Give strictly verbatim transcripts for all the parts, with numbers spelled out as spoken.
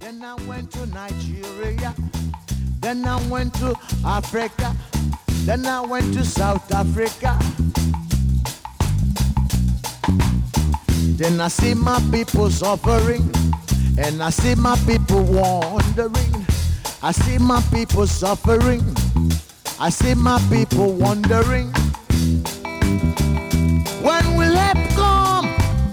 Then I went to Nigeria. Then I went to Africa. Then I went to South Africa. Then I see my people suffering. And I see my people wandering. I see my people suffering. I see my people wandering. When will help come?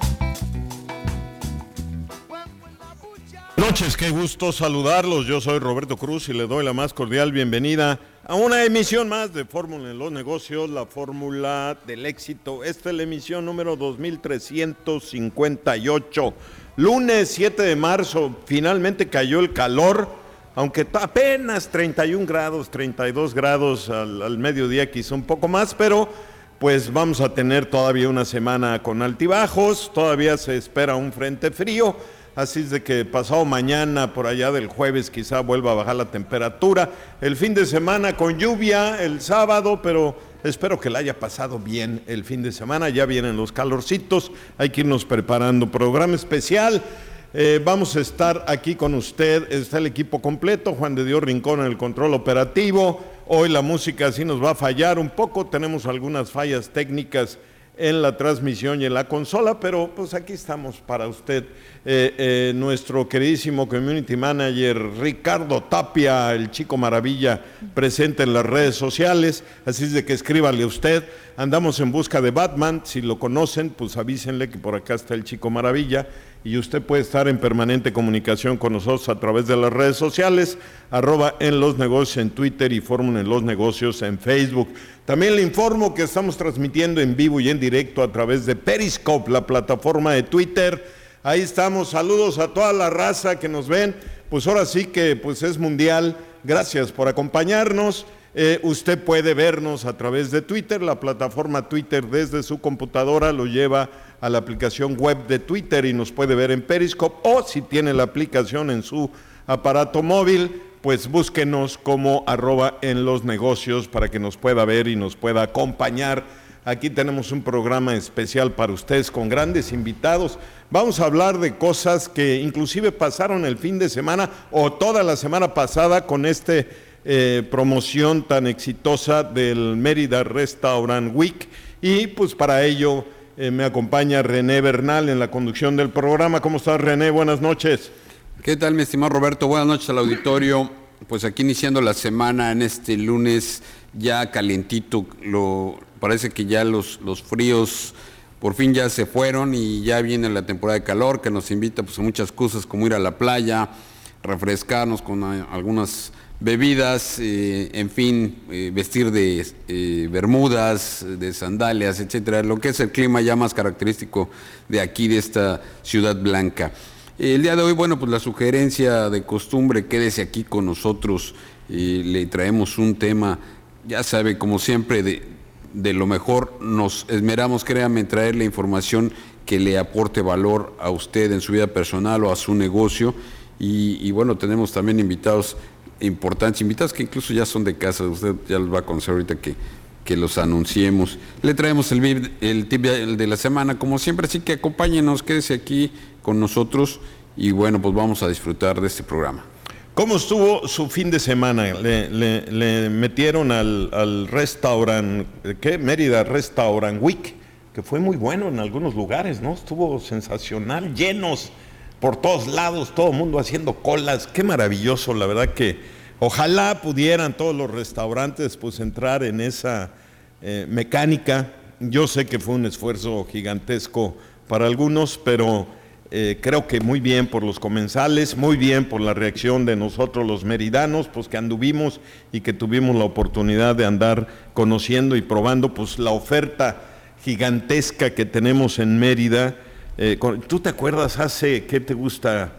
Buenas noches, qué gusto saludarlos. Yo soy Roberto Cruz y le doy la más cordial bienvenida a una emisión más de Fórmula en los Negocios, la fórmula del éxito. Esta es la emisión número dos mil trescientos cincuenta y ocho. Lunes siete de marzo, finalmente cayó el calor, aunque apenas treinta y un grados, treinta y dos grados al, al mediodía, quizá un poco más, pero pues vamos a tener todavía una semana con altibajos, todavía se espera un frente frío, así es de que pasado mañana, por allá del jueves, quizá vuelva a bajar la temperatura. El fin de semana con lluvia, el sábado, pero espero que la haya pasado bien el fin de semana. Ya vienen los calorcitos, hay que irnos preparando. Programa especial, eh, vamos a estar aquí con usted, está el equipo completo, Juan de Dios Rincón en el control operativo. Hoy la música sí nos va a fallar un poco, tenemos algunas fallas técnicas en la transmisión y en la consola, pero pues aquí estamos para usted. Eh, eh, nuestro queridísimo community manager Ricardo Tapia, el Chico Maravilla, presente en las redes sociales, así es de que escríbale usted. Andamos en busca de Batman, si lo conocen, pues avísenle que por acá está el Chico Maravilla y usted puede estar en permanente comunicación con nosotros a través de las redes sociales, arroba en los negocios en Twitter y Fórmula en los Negocios en Facebook. También le informo que estamos transmitiendo en vivo y en directo a través de Periscope, la plataforma de Twitter. Ahí estamos, saludos a toda la raza que nos ven, pues ahora sí que pues es mundial, gracias por acompañarnos. Eh, usted puede vernos a través de Twitter, la plataforma Twitter desde su computadora lo lleva a la aplicación web de Twitter y nos puede ver en Periscope, o si tiene la aplicación en su aparato móvil, pues búsquenos como arroba en los negocios para que nos pueda ver y nos pueda acompañar. Aquí tenemos un programa especial para ustedes con grandes invitados. Vamos a hablar de cosas que inclusive pasaron el fin de semana o toda la semana pasada con esta eh, promoción tan exitosa del Mérida Restaurant Week. Y pues para ello eh, me acompaña René Bernal en la conducción del programa. ¿Cómo estás, René? Buenas noches. ¿Qué tal, mi estimado Roberto? Buenas noches al auditorio. Pues aquí iniciando la semana en este lunes ya calientito, lo, parece que ya los, los fríos por fin ya se fueron y ya viene la temporada de calor que nos invita pues a muchas cosas como ir a la playa, refrescarnos con a, algunas bebidas, eh, en fin, eh, vestir de eh, bermudas, de sandalias, etcétera, lo que es el clima ya más característico de aquí, de esta ciudad blanca. El día de hoy, bueno, pues la sugerencia de costumbre, quédese aquí con nosotros, eh, le traemos un tema, ya sabe, como siempre, de, de lo mejor, nos esmeramos, créanme, en traerle información que le aporte valor a usted en su vida personal o a su negocio, y, y bueno, tenemos también invitados importantes, invitados que incluso ya son de casa, usted ya los va a conocer ahorita que, que los anunciemos. Le traemos el, el tip de la semana, como siempre, así que acompáñenos, quédese aquí con nosotros y bueno, pues vamos a disfrutar de este programa. ¿Cómo estuvo su fin de semana? Le, le, le metieron al, al restaurant, ¿qué? Mérida Restaurant Week, que fue muy bueno en algunos lugares, ¿no? Estuvo sensacional, llenos por todos lados, todo el mundo haciendo colas, qué maravilloso, la verdad que ojalá pudieran todos los restaurantes pues entrar en esa eh, mecánica. Yo sé que fue un esfuerzo gigantesco para algunos, pero eh, creo que muy bien por los comensales, muy bien por la reacción de nosotros los meridanos, pues que anduvimos y que tuvimos la oportunidad de andar conociendo y probando pues la oferta gigantesca que tenemos en Mérida. Eh, ¿Tú te acuerdas hace, qué te gusta,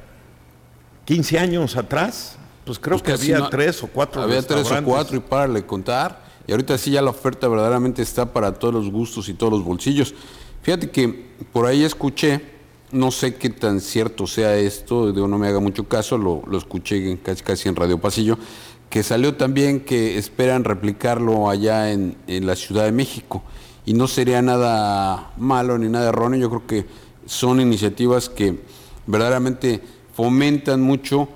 quince años atrás? Pues creo pues que había no, tres o cuatro Había tres o cuatro y para de contar. Y ahorita sí ya la oferta verdaderamente está para todos los gustos y todos los bolsillos. Fíjate que por ahí escuché, no sé qué tan cierto sea esto, digo, no me haga mucho caso, lo, lo escuché casi, casi en Radio Pasillo, que salió también que esperan replicarlo allá en, en la Ciudad de México. Y no sería nada malo ni nada erróneo, yo creo que son iniciativas que verdaderamente fomentan mucho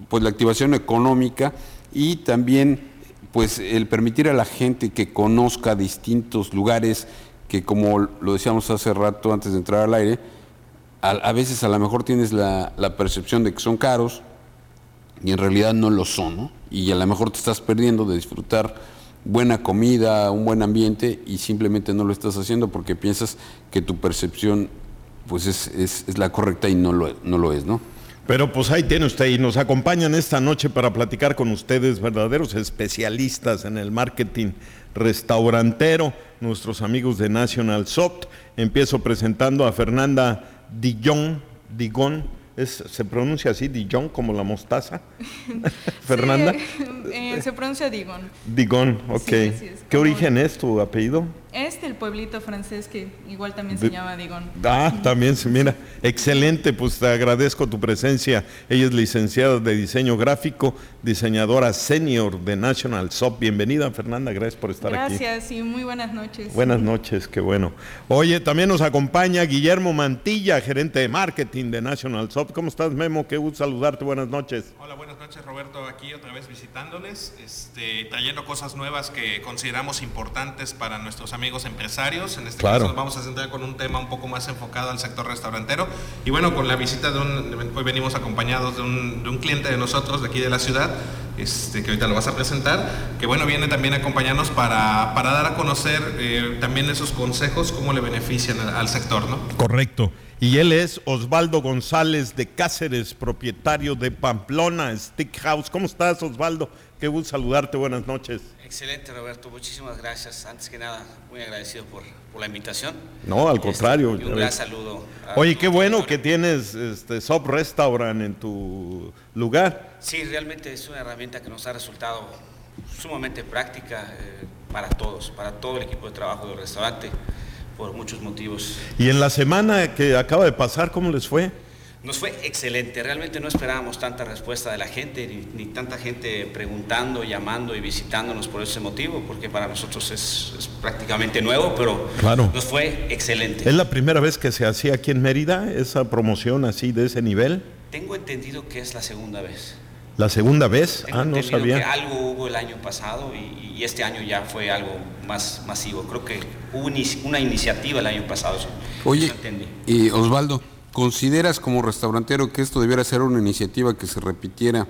pues la activación económica y también pues el permitir a la gente que conozca distintos lugares que, como lo decíamos hace rato antes de entrar al aire, a, a veces a lo mejor tienes la, la percepción de que son caros y en realidad no lo son, ¿no? Y a lo mejor te estás perdiendo de disfrutar buena comida, un buen ambiente y simplemente no lo estás haciendo porque piensas que tu percepción pues es, es, es la correcta y no lo, no lo es, ¿no? Pero pues ahí tiene usted y nos acompañan esta noche para platicar con ustedes, verdaderos especialistas en el marketing restaurantero, nuestros amigos de National Soft. Empiezo presentando a Fernanda Dijon, Digon, es, ¿se pronuncia así, Dijon, como la mostaza? Fernanda. Sí, eh, se pronuncia Digon. Digon, ok. Sí, así es. ¿Qué origen es tu apellido? Es del pueblito francés que igual también se De, llama Digon. Ah, también se mira. Excelente, pues te agradezco tu presencia. Ella es licenciada de diseño gráfico, diseñadora senior de National Soft. Bienvenida, Fernanda, gracias por estar Gracias, aquí. Gracias y muy buenas noches. Buenas noches, qué bueno. Oye, también nos acompaña Guillermo Mantilla, gerente de marketing de National Soft. ¿Cómo estás, Memo? Qué gusto saludarte, buenas noches. Hola, buenas noches, Roberto, aquí otra vez visitándoles, este, trayendo cosas nuevas que consideramos importantes para nuestros amigos empresarios. En este claro. caso nos vamos a centrar con un tema un poco más enfocado al sector restaurantero. Y bueno, con la visita de un, hoy venimos acompañados de un, de un cliente de nosotros de aquí de la ciudad, este, que ahorita lo vas a presentar, que bueno, viene también a acompañarnos para, para dar a conocer eh, también esos consejos, cómo le benefician al, al sector, ¿no? Correcto. Y él es Osvaldo González de Cáceres, propietario de Pamplona Steak House. ¿Cómo estás, Osvaldo? Qué gusto saludarte, buenas noches. Excelente, Roberto, muchísimas gracias. Antes que nada, muy agradecido por, por la invitación. No, al contrario. Este, y un gran saludo. Oye, qué bueno que tienes este Soft Restaurant en tu lugar. Sí, realmente es una herramienta que nos ha resultado sumamente práctica eh, para todos, para todo el equipo de trabajo del restaurante, por muchos motivos. Y en la semana que acaba de pasar, ¿cómo les fue? Nos fue excelente, realmente no esperábamos tanta respuesta de la gente, ni, ni tanta gente preguntando, llamando y visitándonos por ese motivo, porque para nosotros es, es prácticamente nuevo, pero claro. Nos fue excelente. ¿Es la primera vez que se hacía aquí en Mérida esa promoción así de ese nivel? Tengo entendido que es la segunda vez. ¿La segunda vez? Tengo ah, no entendido sabía. Que algo hubo el año pasado y, y este año ya fue algo más masivo. Creo que hubo una iniciativa el año pasado. Eso, Oye, eso entendí. Y Osvaldo, ¿consideras como restaurantero que esto debiera ser una iniciativa que se repitiera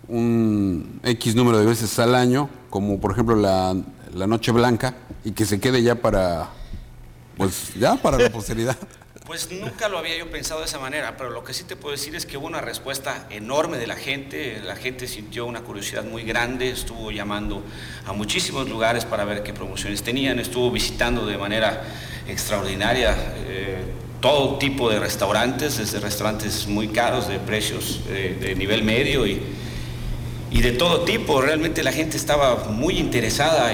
un X número de veces al año, como por ejemplo la, la Noche Blanca, y que se quede ya para, pues ya para la posteridad? Pues nunca lo había yo pensado de esa manera, pero lo que sí te puedo decir es que hubo una respuesta enorme de la gente. La gente sintió una curiosidad muy grande, estuvo llamando a muchísimos lugares para ver qué promociones tenían, estuvo visitando de manera extraordinaria eh, todo tipo de restaurantes, desde restaurantes muy caros, de precios eh, de nivel medio y, y de todo tipo. Realmente la gente estaba muy interesada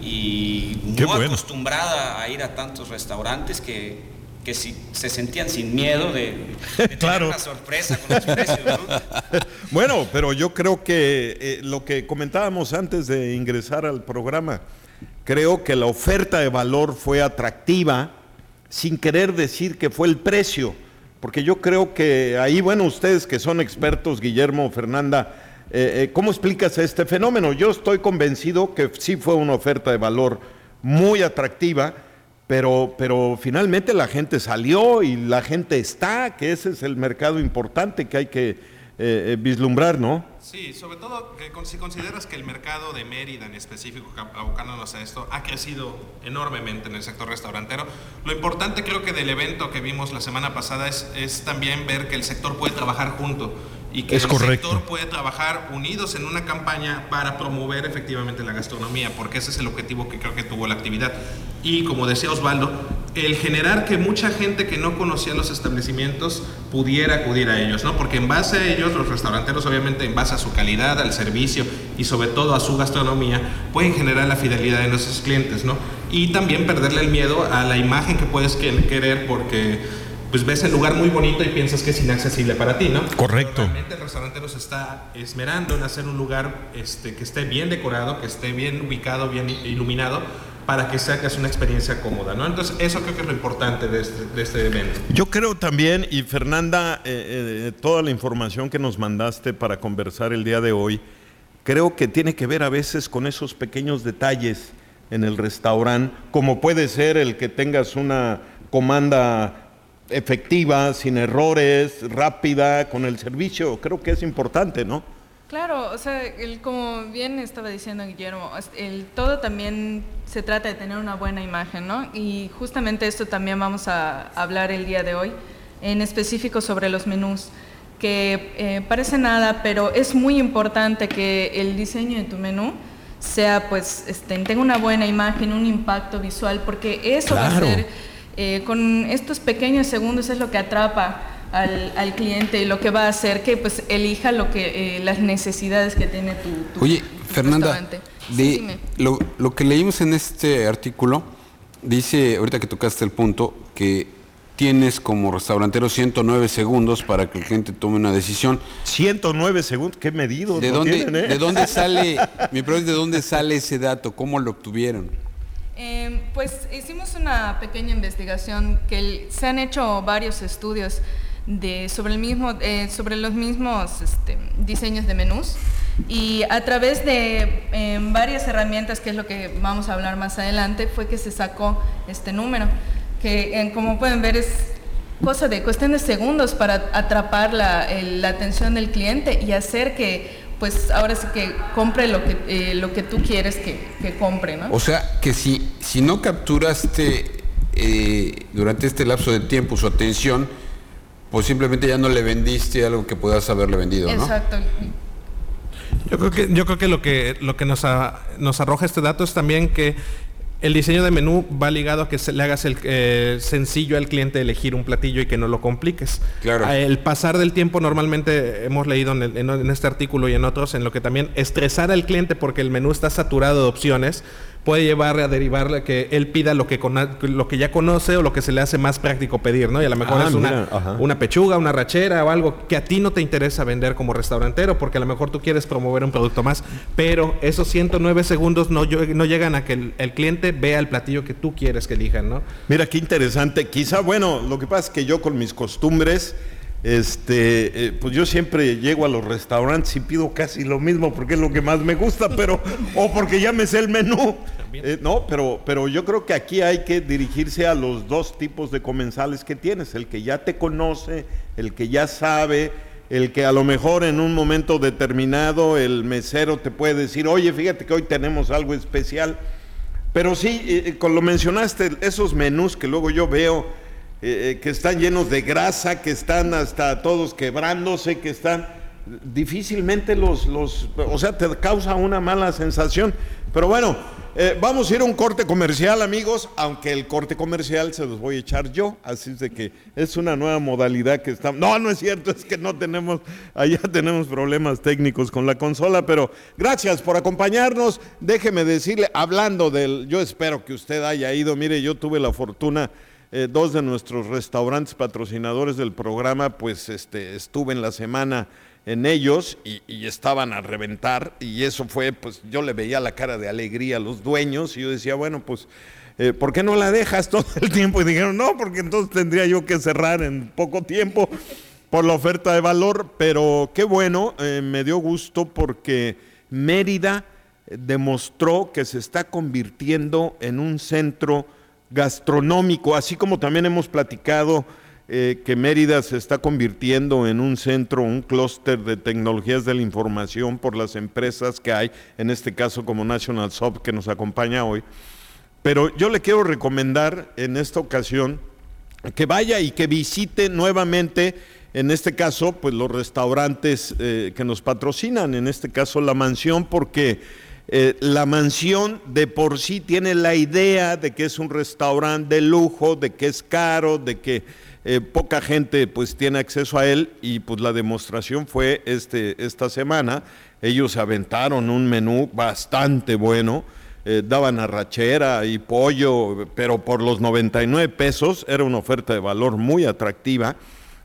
y, y no bueno. acostumbrada a ir a tantos restaurantes que... que si, se sentían sin miedo de, de tener claro. una sorpresa con los precios, ¿no? Bueno, pero yo creo que eh, lo que comentábamos antes de ingresar al programa, creo que la oferta de valor fue atractiva, sin querer decir que fue el precio, porque yo creo que ahí, bueno, ustedes que son expertos, Guillermo, Fernanda, eh, eh, ¿cómo explicas este fenómeno? Yo estoy convencido que sí fue una oferta de valor muy atractiva, Pero, pero finalmente la gente salió y la gente está, que ese es el mercado importante que hay que eh, vislumbrar, ¿no? Sí, sobre todo que si consideras que el mercado de Mérida en específico, abocándonos a esto, ha crecido enormemente en el sector restaurantero. Lo importante creo que del evento que vimos la semana pasada es, es también ver que el sector puede trabajar junto y que es el correcto. sector puede trabajar unidos en una campaña para promover efectivamente la gastronomía, porque ese es el objetivo que creo que tuvo la actividad. Y como decía Osvaldo, el generar que mucha gente que no conocía los establecimientos pudiera acudir a ellos, ¿no? Porque en base a ellos, los restauranteros, obviamente en base a su calidad, al servicio y sobre todo a su gastronomía, pueden generar la fidelidad de nuestros clientes, ¿no? Y también perderle el miedo a la imagen que puedes querer porque pues ves el lugar muy bonito y piensas que es inaccesible para ti, ¿no? Correcto. Pero realmente el restaurantero se está esmerando en hacer un lugar este, que esté bien decorado, que esté bien ubicado, bien iluminado, para que saques una experiencia cómoda, ¿no? Entonces, eso creo que es lo importante de este, de este evento. Yo creo también, y Fernanda, eh, eh, toda la información que nos mandaste para conversar el día de hoy, creo que tiene que ver a veces con esos pequeños detalles en el restaurante, como puede ser el que tengas una comanda efectiva, sin errores, rápida, con el servicio. Creo que es importante, ¿no? Claro, o sea, el, como bien estaba diciendo Guillermo, el, todo también se trata de tener una buena imagen, ¿no? Y justamente esto también vamos a hablar el día de hoy, en específico sobre los menús, que eh, parece nada, pero es muy importante que el diseño de tu menú sea, pues, este, tenga una buena imagen, un impacto visual, porque eso Claro. va a ser, eh, con estos pequeños segundos es lo que atrapa Al, al cliente y lo que va a hacer que pues elija lo que eh, las necesidades que tiene tu, tu Oye, tu Fernanda, restaurante. Sí, de, dime. lo, lo que leímos en este artículo dice, ahorita que tocaste el punto, que tienes como restaurantero ciento nueve segundos para que el cliente tome una decisión. ciento nueve segundos, qué medido. ¿De dónde, tienen, ¿eh? ¿De dónde sale, mi pregunta es de dónde sale ese dato? ¿Cómo lo obtuvieron? Eh, pues hicimos una pequeña investigación que el, se han hecho varios estudios de sobre el mismo eh, sobre los mismos este, diseños de menús, y a través de eh, varias herramientas, que es lo que vamos a hablar más adelante, fue que se sacó este número, que eh, como pueden ver es cosa de cuestión de segundos para atrapar la, el, la atención del cliente y hacer que pues ahora sí que compre lo que eh, lo que tú quieres que, que compre, ¿no? O sea, que si, si no capturaste eh, durante este lapso de tiempo su atención, pues simplemente ya no le vendiste algo que puedas haberle vendido, ¿no? Exacto. Yo creo que, yo creo que lo que, lo que nos, a, nos arroja este dato es también que el diseño de menú va ligado a que se le hagas el eh, sencillo al cliente elegir un platillo y que no lo compliques. Claro. El pasar del tiempo, normalmente hemos leído en, el, en, en este artículo y en otros, en lo que también estresar al cliente porque el menú está saturado de opciones, puede llevar a derivarle a que él pida lo que, con, lo que ya conoce o lo que se le hace más práctico pedir, ¿no? Y a lo mejor Ah, es mira, una, ajá. una pechuga, una rachera o algo que a ti no te interesa vender como restaurantero, porque a lo mejor tú quieres promover un producto más, pero esos ciento nueve segundos no, no llegan a que el, el cliente vea el platillo que tú quieres que elijan, ¿no? Mira qué interesante. Quizá, bueno, lo que pasa es que yo con mis costumbres, este, eh, pues yo siempre llego a los restaurantes y pido casi lo mismo porque es lo que más me gusta, pero o porque ya me sé el menú. Eh, no, pero, pero yo creo que aquí hay que dirigirse a los dos tipos de comensales que tienes, el que ya te conoce, el que ya sabe, el que a lo mejor en un momento determinado el mesero te puede decir, oye, fíjate que hoy tenemos algo especial. Pero sí, eh, con lo mencionaste, esos menús que luego yo veo eh, que están llenos de grasa, que están hasta todos quebrándose, que están difícilmente los, los o sea, te causa una mala sensación. Pero bueno, eh, vamos a ir a un corte comercial, amigos, aunque el corte comercial se los voy a echar yo, así es de que es una nueva modalidad que estamos... No, no es cierto, es que no tenemos, allá tenemos problemas técnicos con la consola, pero gracias por acompañarnos. Déjeme decirle, hablando del... Yo espero que usted haya ido, mire, yo tuve la fortuna... Eh, dos de nuestros restaurantes patrocinadores del programa, pues este, estuve en la semana en ellos y, y estaban a reventar, y eso fue, pues yo le veía la cara de alegría a los dueños y yo decía, bueno, pues, eh, ¿por qué no la dejas todo el tiempo? Y dijeron, no, porque entonces tendría yo que cerrar en poco tiempo por la oferta de valor, pero qué bueno, eh, me dio gusto porque Mérida demostró que se está convirtiendo en un centro gastronómico, así como también hemos platicado eh, que Mérida se está convirtiendo en un centro, un clúster de tecnologías de la información por las empresas que hay, en este caso como National Soft que nos acompaña hoy. Pero yo le quiero recomendar en esta ocasión que vaya y que visite nuevamente, en este caso, pues los restaurantes eh, que nos patrocinan, en este caso La Mansión, porque Eh, La Mansión de por sí tiene la idea de que es un restaurante de lujo, de que es caro, de que eh, poca gente pues tiene acceso a él, y pues la demostración fue este, esta semana. Ellos se aventaron un menú bastante bueno, eh, daban arrachera y pollo, pero por los noventa y nueve pesos, era una oferta de valor muy atractiva.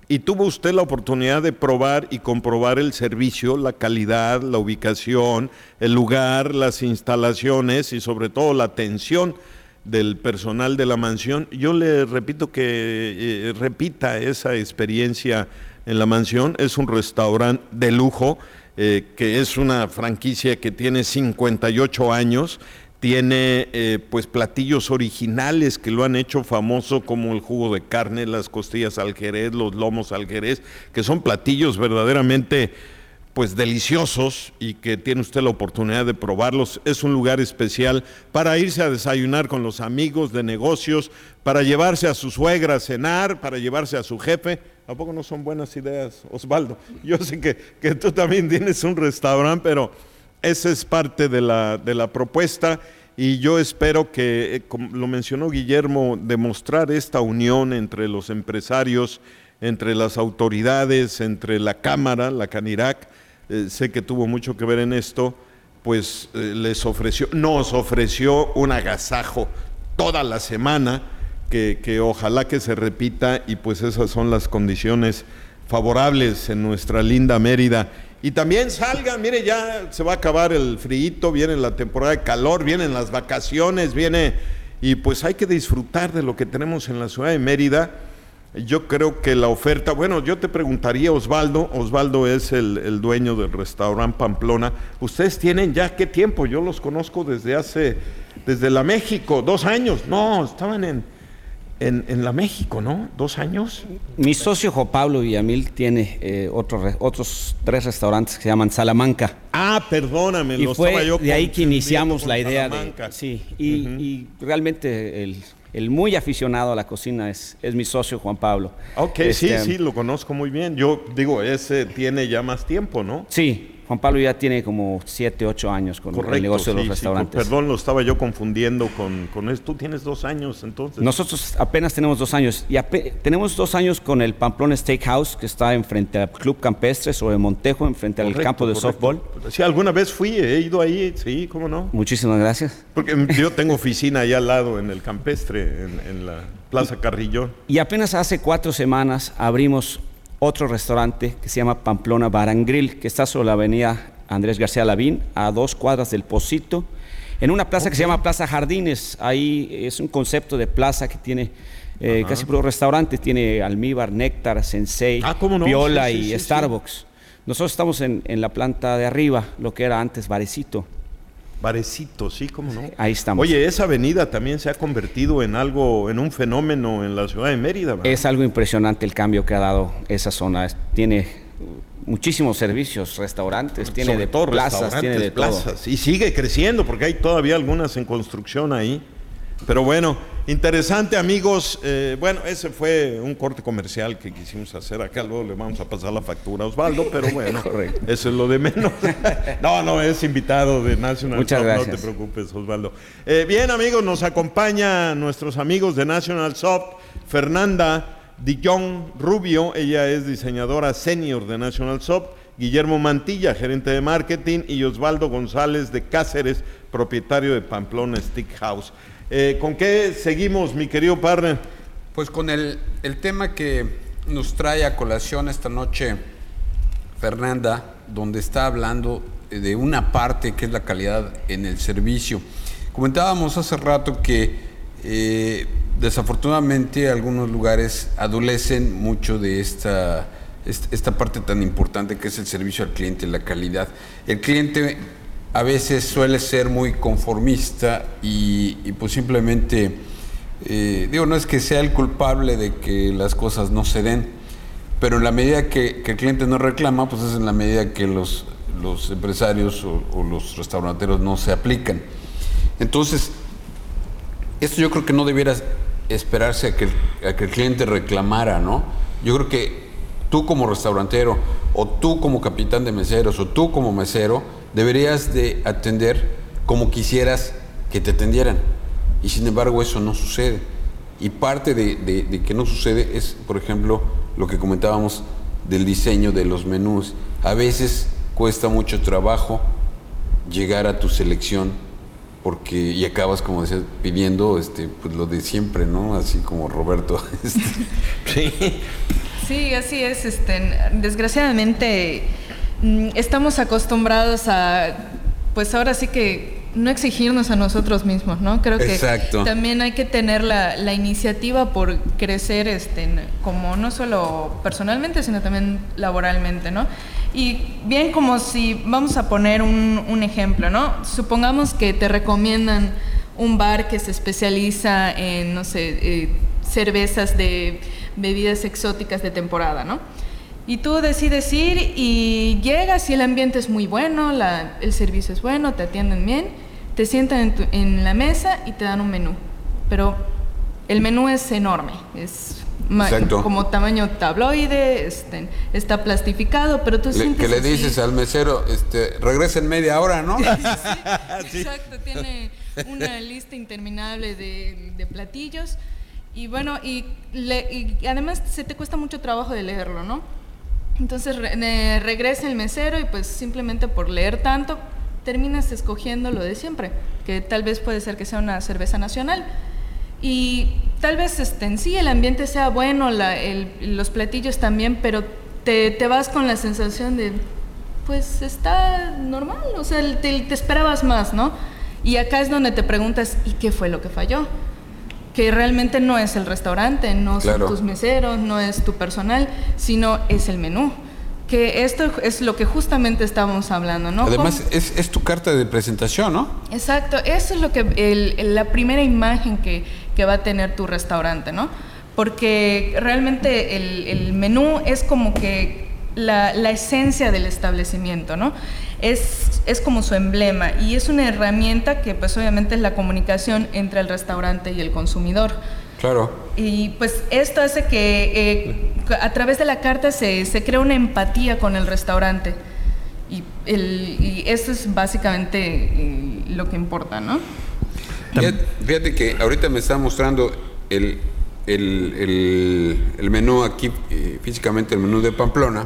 y tuvo usted la oportunidad de probar y comprobar el servicio, la calidad, la ubicación, el lugar, las instalaciones y sobre todo la atención del personal de la mansión. Yo le repito que eh, repita esa experiencia en la mansión. Es un restaurante de lujo, eh, que es una franquicia que tiene cincuenta y ocho años, tiene eh, pues platillos originales que lo han hecho famoso, como el jugo de carne, las costillas al jerez, los lomos al jerez, que son platillos verdaderamente pues deliciosos y que tiene usted la oportunidad de probarlos. Es un lugar especial para irse a desayunar con los amigos de negocios, para llevarse a su suegra a cenar, para llevarse a su jefe. ¿A poco no son buenas ideas, Osvaldo? Yo sé que, que tú también tienes un restaurante, pero esa es parte de la, de la propuesta, y yo espero que, como lo mencionó Guillermo, demostrar esta unión entre los empresarios, entre las autoridades, entre la Cámara, la Canirac. Eh, sé que tuvo mucho que ver en esto, pues eh, les ofreció, nos ofreció un agasajo toda la semana, que, que ojalá que se repita, y pues esas son las condiciones favorables en nuestra linda Mérida. Y también salgan, mire, ya se va a acabar el friito, viene la temporada de calor, vienen las vacaciones, viene, y pues hay que disfrutar de lo que tenemos en la ciudad de Mérida. Yo creo que la oferta, bueno, yo te preguntaría, Osvaldo, Osvaldo es el, el dueño del restaurante Pamplona. ¿Ustedes tienen ya qué tiempo? Yo los conozco desde hace, desde la México, dos años. No, estaban en, en, en la México, ¿no? ¿Dos años? Mi socio Juan Pablo Villamil tiene eh, otro, otros tres restaurantes que se llaman Salamanca. Ah, perdóname, y lo fue estaba yo de ahí que iniciamos la idea Salamanca. de... Sí, y, uh-huh. y realmente el... El muy aficionado a la cocina es, es mi socio Juan Pablo. Ok, este, sí, sí, lo conozco muy bien. Yo digo, ese tiene ya más tiempo, ¿no? Sí, Juan Pablo ya tiene como siete, ocho años con Correcto, el negocio de sí, los restaurantes. Sí, perdón, lo estaba yo confundiendo con, con eso. Tú tienes dos años entonces. Nosotros apenas tenemos dos años. Y tenemos dos años con el Pamplona Steakhouse, que está enfrente al Club Campestre, sobre Montejo, enfrente correcto, al campo de correcto. softball. Sí, alguna vez fui, he ido ahí, sí, cómo no. Muchísimas gracias. Porque yo tengo oficina allá al lado, en el Campestre, en, en la Plaza Carrillón. Y apenas hace cuatro semanas abrimos otro restaurante que se llama Pamplona Bar and Grill, que está sobre la avenida Andrés García Lavín, a dos cuadras del Pocito, en una plaza okay. que se llama Plaza Jardines. Ahí es un concepto de plaza que tiene eh, casi puro restaurante, tiene almíbar, néctar, sensei, ah, no? Viola sí, sí, y sí, Starbucks. Sí. Nosotros estamos en, en la planta de arriba, lo que era antes Barecito. Barecito, sí, cómo no. Ahí estamos. Oye, esa avenida también se ha convertido en algo, en un fenómeno en la ciudad de Mérida, ¿verdad? Es algo impresionante el cambio que ha dado esa zona. Tiene muchísimos servicios, restaurantes, tiene Sobre de todo plazas, tiene de plazas. todo. Y sigue creciendo porque hay todavía algunas en construcción ahí. Pero bueno, interesante, amigos. Eh, bueno, ese fue un corte comercial que quisimos hacer acá. Luego le vamos a pasar la factura a Osvaldo, pero bueno, correcto. Eso es lo de menos. No, no, es invitado de National Muchas Shop, gracias. No te preocupes, Osvaldo. Eh, bien, amigos, nos acompañan nuestros amigos de National Shop, Fernanda Dillon Rubio, ella es diseñadora senior de National Shop, Guillermo Mantilla, gerente de marketing, y Osvaldo González de Cáceres, propietario de Pamplona Steakhouse. Eh, ¿Con qué seguimos, mi querido partner? Pues con el, el tema que nos trae a colación esta noche Fernanda, donde está hablando de una parte que es la calidad en el servicio. Comentábamos hace rato que eh, desafortunadamente algunos lugares adolecen mucho de esta, esta parte tan importante que es el servicio al cliente, la calidad. El cliente a veces suele ser muy conformista y, y pues simplemente, eh, digo, no es que sea el culpable de que las cosas no se den, pero en la medida que, que el cliente no reclama, pues es en la medida que los, los empresarios o, o los restauranteros no se aplican. Entonces, esto yo creo que no debiera esperarse a que, a que el cliente reclamara, ¿no? Yo creo que tú como restaurantero, o tú como capitán de meseros, o tú como mesero, deberías de atender como quisieras que te atendieran. Y sin embargo eso no sucede. Y parte de, de, de que no sucede es, por ejemplo, lo que comentábamos del diseño de los menús. A veces cuesta mucho trabajo llegar a tu selección porque y acabas, como decías, pidiendo este, pues lo de siempre, ¿no? Así como Roberto. Este. Sí. Sí, así es. Este, desgraciadamente estamos acostumbrados a, pues ahora sí que no exigirnos a nosotros mismos, ¿no? Creo que Exacto. también hay que tener la, la iniciativa por crecer, este, como no solo personalmente, sino también laboralmente, ¿no? Y bien, como si vamos a poner un, un ejemplo, ¿no? Supongamos que te recomiendan un bar que se especializa en, no sé, eh, cervezas de bebidas exóticas de temporada, ¿no? Y tú decides ir y llegas y el ambiente es muy bueno, la, el servicio es bueno, te atienden bien, te sientan en, tu, en la mesa y te dan un menú. Pero el menú es enorme, es ma- como tamaño tabloide, este, está plastificado, pero tú le, sientes que le así. dices al mesero, este, regresa en media hora, ¿no? Sí, exacto, tiene una lista interminable de, de platillos. Y bueno, y, le, y además se te cuesta mucho trabajo de leerlo, ¿no? Entonces re, eh, regresa el mesero y pues simplemente por leer tanto terminas escogiendo lo de siempre, que tal vez puede ser que sea una cerveza nacional. Y tal vez este, en sí el ambiente sea bueno, la, el, los platillos también, pero te, te vas con la sensación de, pues está normal, o sea, te, te esperabas más, ¿no? Y acá es donde te preguntas, ¿y qué fue lo que falló? Que realmente no es el restaurante, no claro. son tus meseros, no es tu personal, sino es el menú. Que esto es lo que justamente estábamos hablando, ¿no? Además, es, es tu carta de presentación, ¿no? Exacto, eso es lo que el, la primera imagen que, que va a tener tu restaurante, ¿no? Porque realmente el, el menú es como que la, la esencia del establecimiento, ¿no? Es, es como su emblema y es una herramienta que pues obviamente es la comunicación entre el restaurante y el consumidor. Claro. Y pues esto hace que eh, a través de la carta se, se crea una empatía con el restaurante y, el, y eso es básicamente eh, lo que importa, ¿no? Fíjate, fíjate que ahorita me está mostrando el, el, el, el menú aquí, eh, físicamente el menú de Pamplona,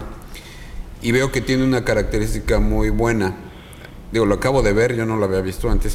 y veo que tiene una característica muy buena. Digo, lo acabo de ver, yo no lo había visto antes,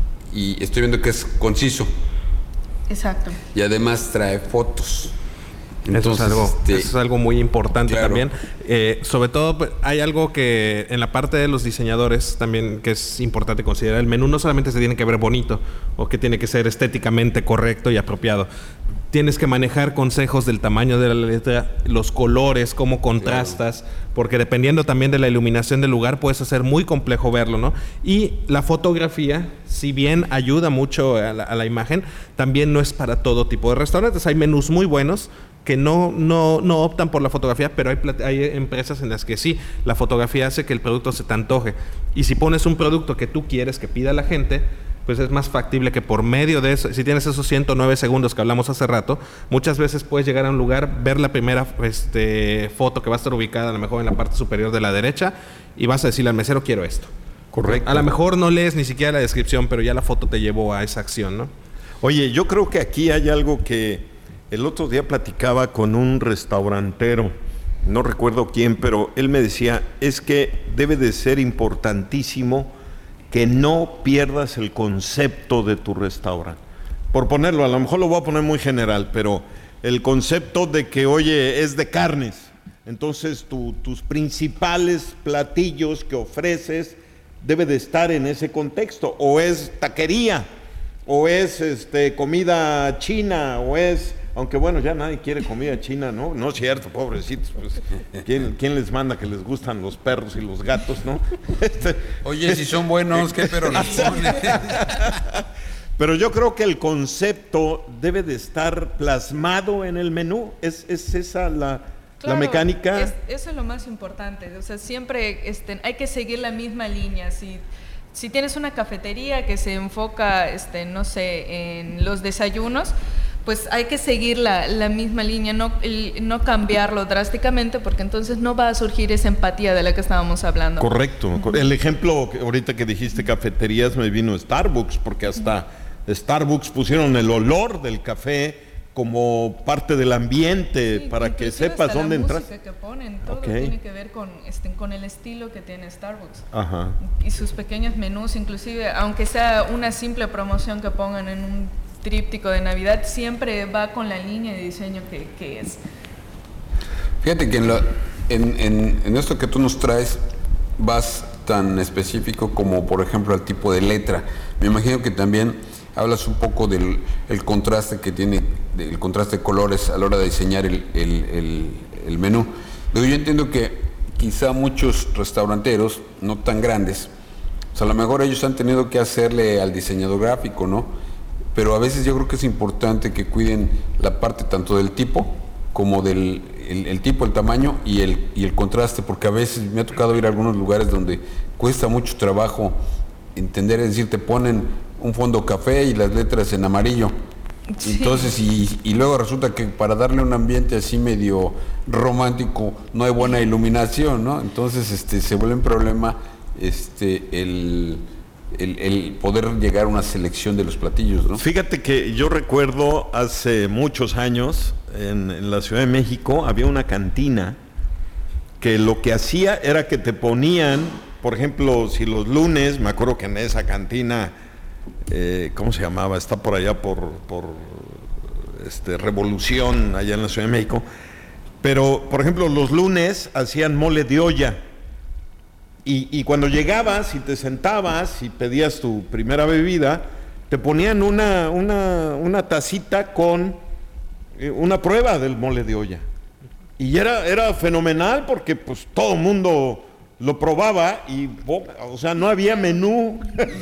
y estoy viendo que es conciso. Exacto. Y además trae fotos. Entonces, eso, es algo, este, eso es algo muy importante claro. también. Eh, sobre todo, pues, hay algo que en la parte de los diseñadores también que es importante considerar. El menú no solamente se tiene que ver bonito o que tiene que ser estéticamente correcto y apropiado. Tienes que manejar consejos del tamaño de la letra, los colores, cómo contrastas, claro. porque dependiendo también de la iluminación del lugar puedes hacer muy complejo verlo, ¿no? Y la fotografía, si bien ayuda mucho a la, a la imagen, también no es para todo tipo de restaurantes. Hay menús muy buenos que no, no, no optan por la fotografía, pero hay, hay empresas en las que sí, la fotografía hace que el producto se te antoje. Y si pones un producto que tú quieres que pida la gente, pues es más factible que por medio de eso, si tienes esos ciento nueve segundos que hablamos hace rato, muchas veces puedes llegar a un lugar, ver la primera este, foto que va a estar ubicada a lo mejor en la parte superior de la derecha y vas a decirle al mesero, quiero esto. Correcto. A lo mejor no lees ni siquiera la descripción, pero ya la foto te llevó a esa acción, ¿no? Oye, yo creo que aquí hay algo que el otro día platicaba con un restaurantero, no recuerdo quién, pero él me decía, es que debe de ser importantísimo que no pierdas el concepto de tu restaurante. Por ponerlo, a lo mejor lo voy a poner muy general, pero el concepto de que, oye, es de carnes. Entonces, tu, tus principales platillos que ofreces debe de estar en ese contexto. O es taquería, o es este, comida china, o es... Aunque bueno, ya nadie quiere comida china, ¿no? No es cierto, pobrecitos. Pues, ¿quién, ¿Quién les manda que les gustan los perros y los gatos, no? Este, Oye, si son buenos, ¿qué pero les ponen? Pero yo creo que el concepto debe de estar plasmado en el menú. ¿Es, es esa la, claro, la mecánica? Es, eso es lo más importante. O sea, siempre este, hay que seguir la misma línea. Si, si tienes una cafetería que se enfoca, este, no sé, en los desayunos, pues hay que seguir la, la misma línea, no, el, no cambiarlo drásticamente, porque entonces no va a surgir esa empatía de la que estábamos hablando. Correcto. Uh-huh. El ejemplo, ahorita que dijiste cafeterías, me vino Starbucks, porque hasta uh-huh. Starbucks pusieron el olor del café como parte del ambiente, sí, para que sepas dónde entras. La música que ponen, todo okay. tiene que ver con, este, con el estilo que tiene Starbucks. Ajá. Y sus pequeños menús, inclusive, aunque sea una simple promoción que pongan en un tríptico de Navidad, siempre va con la línea de diseño que, que es. Fíjate que en, la, en, en, en esto que tú nos traes vas tan específico como, por ejemplo, al tipo de letra. Me imagino que también hablas un poco del el contraste que tiene, el contraste de colores a la hora de diseñar el, el, el, el menú. Pero yo entiendo que quizá muchos restauranteros, no tan grandes, o sea, a lo mejor ellos han tenido que hacerle al diseñador gráfico, ¿no? Pero a veces yo creo que es importante que cuiden la parte tanto del tipo como del el, el tipo, el tamaño y el, y el contraste, porque a veces me ha tocado ir a algunos lugares donde cuesta mucho trabajo entender, es decir, te ponen un fondo café y las letras en amarillo. Sí. Entonces, y, y luego resulta que para darle un ambiente así medio romántico no hay buena iluminación, ¿no? Entonces este, se vuelve un problema este, el, el, el poder llegar a una selección de los platillos, ¿no? Fíjate que yo recuerdo hace muchos años en, en la Ciudad de México había una cantina que lo que hacía era que te ponían, por ejemplo, si los lunes, me acuerdo que en esa cantina, eh, ¿cómo se llamaba? Está por allá por, por este, Revolución, allá en la Ciudad de México. Pero, por ejemplo, los lunes hacían mole de olla. Y, y cuando llegabas y te sentabas y pedías tu primera bebida, te ponían una, una, una tacita con eh, una prueba del mole de olla. Y era, era fenomenal porque pues todo el mundo lo probaba y, o sea, no había menú.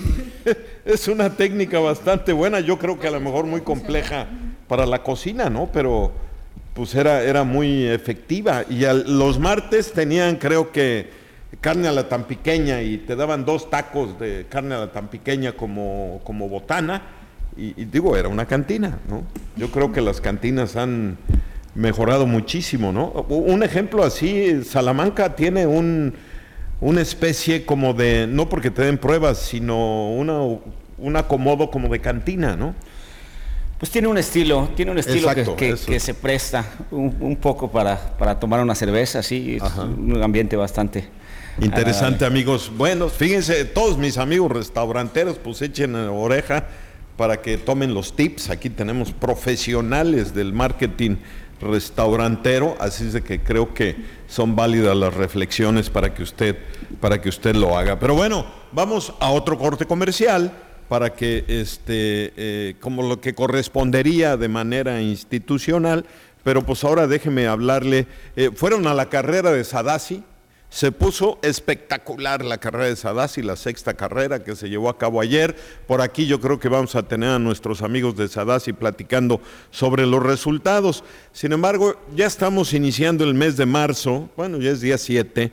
Es una técnica bastante buena, yo creo que a lo mejor muy compleja para la cocina, ¿no? Pero pues era, era muy efectiva. Y al, los martes tenían, creo que, carne a la tampiqueña y te daban dos tacos de carne a la tampiqueña como, como botana. Y, y digo, era una cantina, ¿no? Yo creo que las cantinas han mejorado muchísimo, ¿no? Un ejemplo así, Salamanca tiene un... una especie como de, no porque te den pruebas, sino una, un acomodo como de cantina, ¿no? Pues tiene un estilo, tiene un estilo Exacto, que, que, que se presta un, un poco para, para tomar una cerveza, sí, es Ajá. un ambiente bastante interesante, agradable. Amigos. Bueno, fíjense, todos mis amigos restauranteros, pues echen oreja para que tomen los tips. Aquí tenemos profesionales del marketing restaurantero, así es de que creo que son válidas las reflexiones para que usted para que usted lo haga. Pero bueno, vamos a otro corte comercial para que este eh, como lo que correspondería de manera institucional, pero pues ahora déjeme hablarle. Eh, fueron a la carrera de Sadassi. Se puso espectacular la carrera de Sadassi, la sexta carrera que se llevó a cabo ayer. Por aquí yo creo que vamos a tener a nuestros amigos de Sadassi platicando sobre los resultados. Sin embargo, ya estamos iniciando el mes de marzo, bueno, ya es día siete,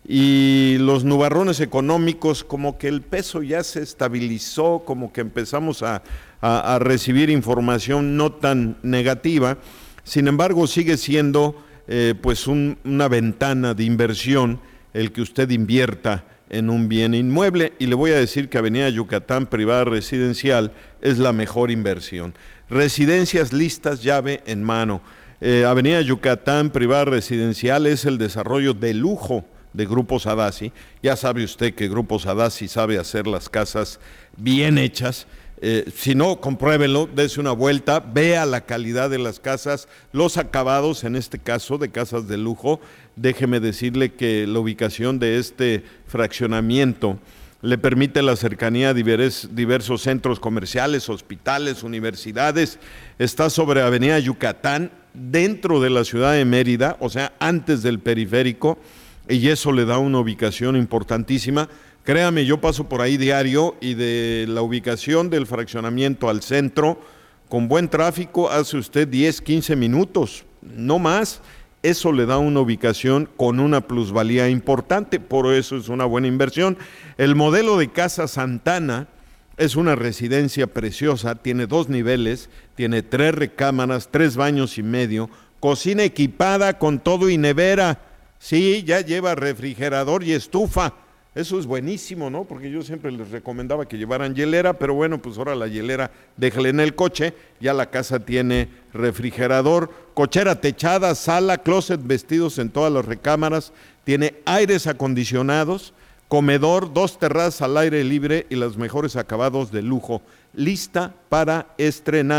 y los nubarrones económicos, como que el peso ya se estabilizó, como que empezamos a, a, a recibir información no tan negativa. Sin embargo, sigue siendo... Eh, pues un, una ventana de inversión el que usted invierta en un bien inmueble, y le voy a decir que Avenida Yucatán Privada Residencial es la mejor inversión. Residencias listas, llave en mano. Eh, Avenida Yucatán Privada Residencial es el desarrollo de lujo de Grupo Sadassi. Ya sabe usted que Grupo Sadassi sabe hacer las casas bien hechas. Eh, si no, compruébelo, dése una vuelta, vea la calidad de las casas, los acabados, en este caso de casas de lujo. Déjeme decirle que la ubicación de este fraccionamiento le permite la cercanía a divers, diversos centros comerciales, hospitales, universidades. Está sobre Avenida Yucatán, dentro de la ciudad de Mérida, o sea, antes del periférico, y eso le da una ubicación importantísima. Créame, yo paso por ahí diario y de la ubicación del fraccionamiento al centro, con buen tráfico, hace usted diez, quince minutos, no más. Eso le da una ubicación con una plusvalía importante, por eso es una buena inversión. El modelo de Casa Santana es una residencia preciosa, tiene dos niveles, tiene tres recámaras, tres baños y medio, cocina equipada con todo y nevera. Sí, ya lleva refrigerador y estufa. Eso es buenísimo, ¿no? Porque yo siempre les recomendaba que llevaran hielera, pero bueno, pues ahora la hielera déjala en el coche, ya la casa tiene refrigerador, cochera techada, sala, closet, vestidos en todas las recámaras, tiene aires acondicionados, comedor, dos terrazas al aire libre y los mejores acabados de lujo, lista para estrenar.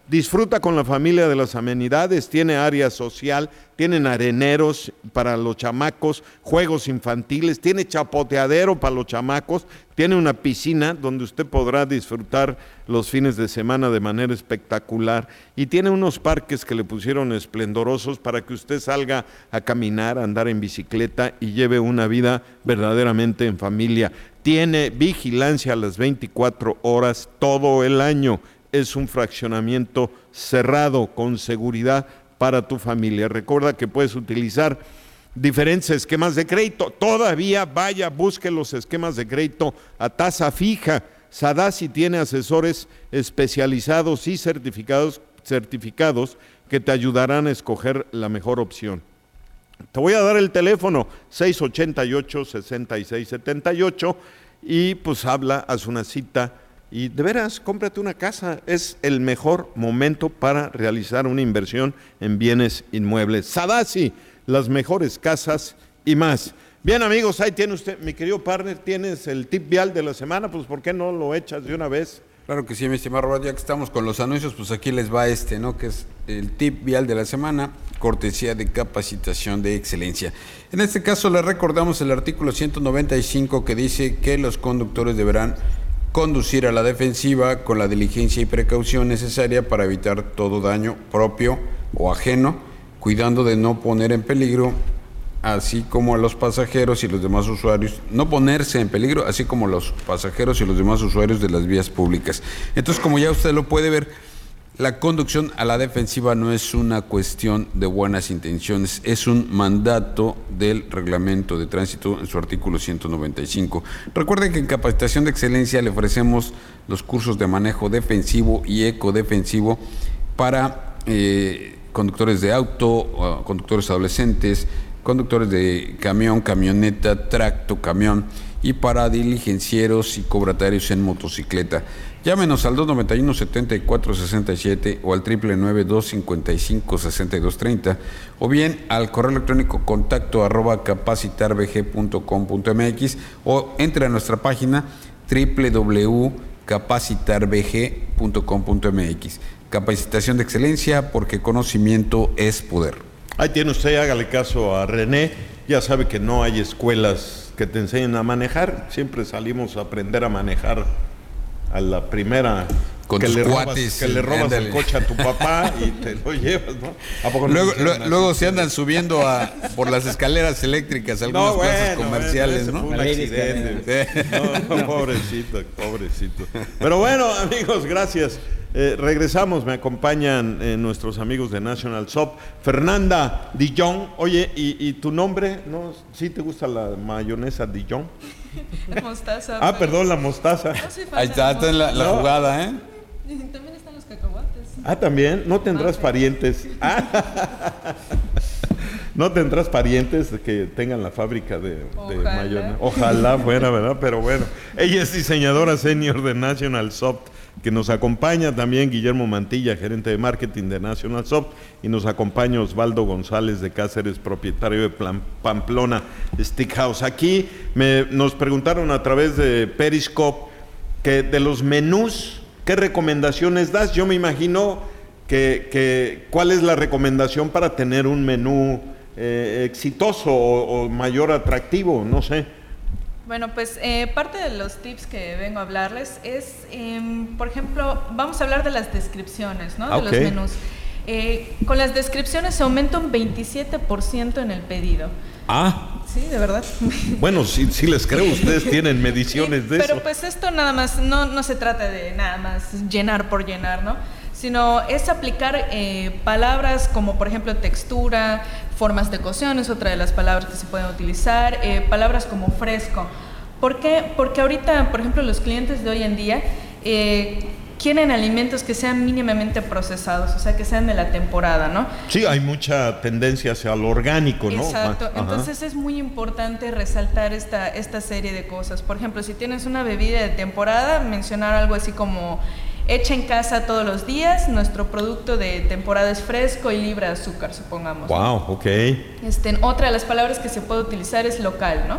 disfruta con la familia de las amenidades, tiene área social, tienen areneros para los chamacos, juegos infantiles, tiene chapoteadero para los chamacos, tiene una piscina donde usted podrá disfrutar los fines de semana de manera espectacular y tiene unos parques que le pusieron esplendorosos para que usted salga a caminar, a andar en bicicleta y lleve una vida verdaderamente en familia. Tiene vigilancia a las veinticuatro horas todo el año. Es un fraccionamiento cerrado con seguridad para tu familia. Recuerda que puedes utilizar diferentes esquemas de crédito. Todavía vaya, busque los esquemas de crédito a tasa fija. Sadasi tiene asesores especializados y certificados, certificados que te ayudarán a escoger la mejor opción. Te voy a dar el teléfono seis ochenta y ocho, sesenta y seis setenta y ocho y pues habla, haz una cita. Y de veras, cómprate una casa, es el mejor momento para realizar una inversión en bienes inmuebles. Sadasi, las mejores casas y más. Bien amigos, ahí tiene usted, mi querido partner, tienes el tip vial de la semana, pues ¿por qué no lo echas de una vez? Claro que sí, mi estimado Robert, ya que estamos con los anuncios, pues aquí les va este, ¿no? Que es el tip vial de la semana, cortesía de Capacitación de Excelencia. En este caso les recordamos el artículo ciento noventa y cinco que dice que los conductores deberán conducir a la defensiva con la diligencia y precaución necesaria para evitar todo daño propio o ajeno, cuidando de no poner en peligro, así como a los pasajeros y los demás usuarios, no ponerse en peligro, así como los pasajeros y los demás usuarios de las vías públicas. Entonces, como ya usted lo puede ver, la conducción a la defensiva no es una cuestión de buenas intenciones, es un mandato del Reglamento de Tránsito en su artículo ciento noventa y cinco. Recuerden que en Capacitación de Excelencia le ofrecemos los cursos de manejo defensivo y ecodefensivo para eh, conductores de auto, conductores adolescentes, conductores de camión, camioneta, tracto, camión y para diligencieros y cobratarios en motocicleta. Llámenos al dos noventa y uno, setenta y cuatro sesenta y siete o al triple nueve, dos cincuenta y cinco, sesenta y dos treinta o bien al correo electrónico contacto arroba capacitarbg punto com punto mx o entre a nuestra página doble u doble u doble u punto capacitarbg punto com punto mx. Capacitación de excelencia, porque conocimiento es poder. Ahí tiene usted, hágale caso a René, ya sabe que no hay escuelas que te enseñen a manejar, siempre salimos a aprender a manejar a la primera con que, tus le cuates, robas, que le robas ándale. el coche a tu papá y te lo llevas, ¿no? ¿A poco no Luego, hicieron lo- así? luego se andan subiendo a, por las escaleras eléctricas a algunas No, plazas bueno, comerciales, bueno, ese ¿no? fue un Ladies accidente. Sí. No, no, pobrecito, pobrecito. Pero bueno, amigos, gracias. Eh, regresamos, me acompañan eh, nuestros amigos de National Shop. Fernanda Dijon, oye, ¿y, y tu nombre? ¿No? ¿Sí te gusta la mayonesa Dijon? Mostaza. Ah, pero- perdón, la mostaza. No soy fan Ahí de está, está en la, la No. jugada, ¿eh? Y también están los cacahuates. Ah, también, no tendrás Ah, sí. parientes. Ah. No tendrás parientes que tengan la fábrica de, de Ojalá. mayonesa. Ojalá fuera, ¿verdad? Pero bueno, ella es diseñadora senior de National Soft, que nos acompaña también Guillermo Mantilla, gerente de marketing de National Soft, y nos acompaña Osvaldo González de Cáceres, propietario de Plan- Pamplona Steakhouse. Aquí me, nos preguntaron a través de Periscope que de los menús, ¿qué recomendaciones das? Yo me imagino que, que cuál es la recomendación para tener un menú eh, exitoso o, o mayor atractivo, no sé. Bueno, pues eh, parte de los tips que vengo a hablarles es, em, por ejemplo, vamos a hablar de las descripciones, ¿no? De Ah, ok. los menús. Eh, con las descripciones se aumenta un veintisiete por ciento en el pedido. Ah, Sí, de verdad. bueno, sí, sí les creo, ustedes tienen mediciones Sí, de pero eso. pues esto nada más, no, no se trata de nada más llenar por llenar, ¿no? Sino es aplicar eh, palabras como por ejemplo textura, formas de cocción, es otra de las palabras que se pueden utilizar, eh, palabras como fresco. ¿Por qué? Porque ahorita, por ejemplo, los clientes de hoy en día eh, quieren alimentos que sean mínimamente procesados, o sea, que sean de la temporada, ¿no? Sí, hay mucha tendencia hacia lo orgánico, ¿no? Exacto, Ajá. entonces es muy importante resaltar esta, esta serie de cosas. Por ejemplo, si tienes una bebida de temporada, mencionar algo así como hecha en casa todos los días, nuestro producto de temporada es fresco y libre de azúcar, supongamos. ¿no? Wow, ok. Este, otra de las palabras que se puede utilizar es local, ¿no?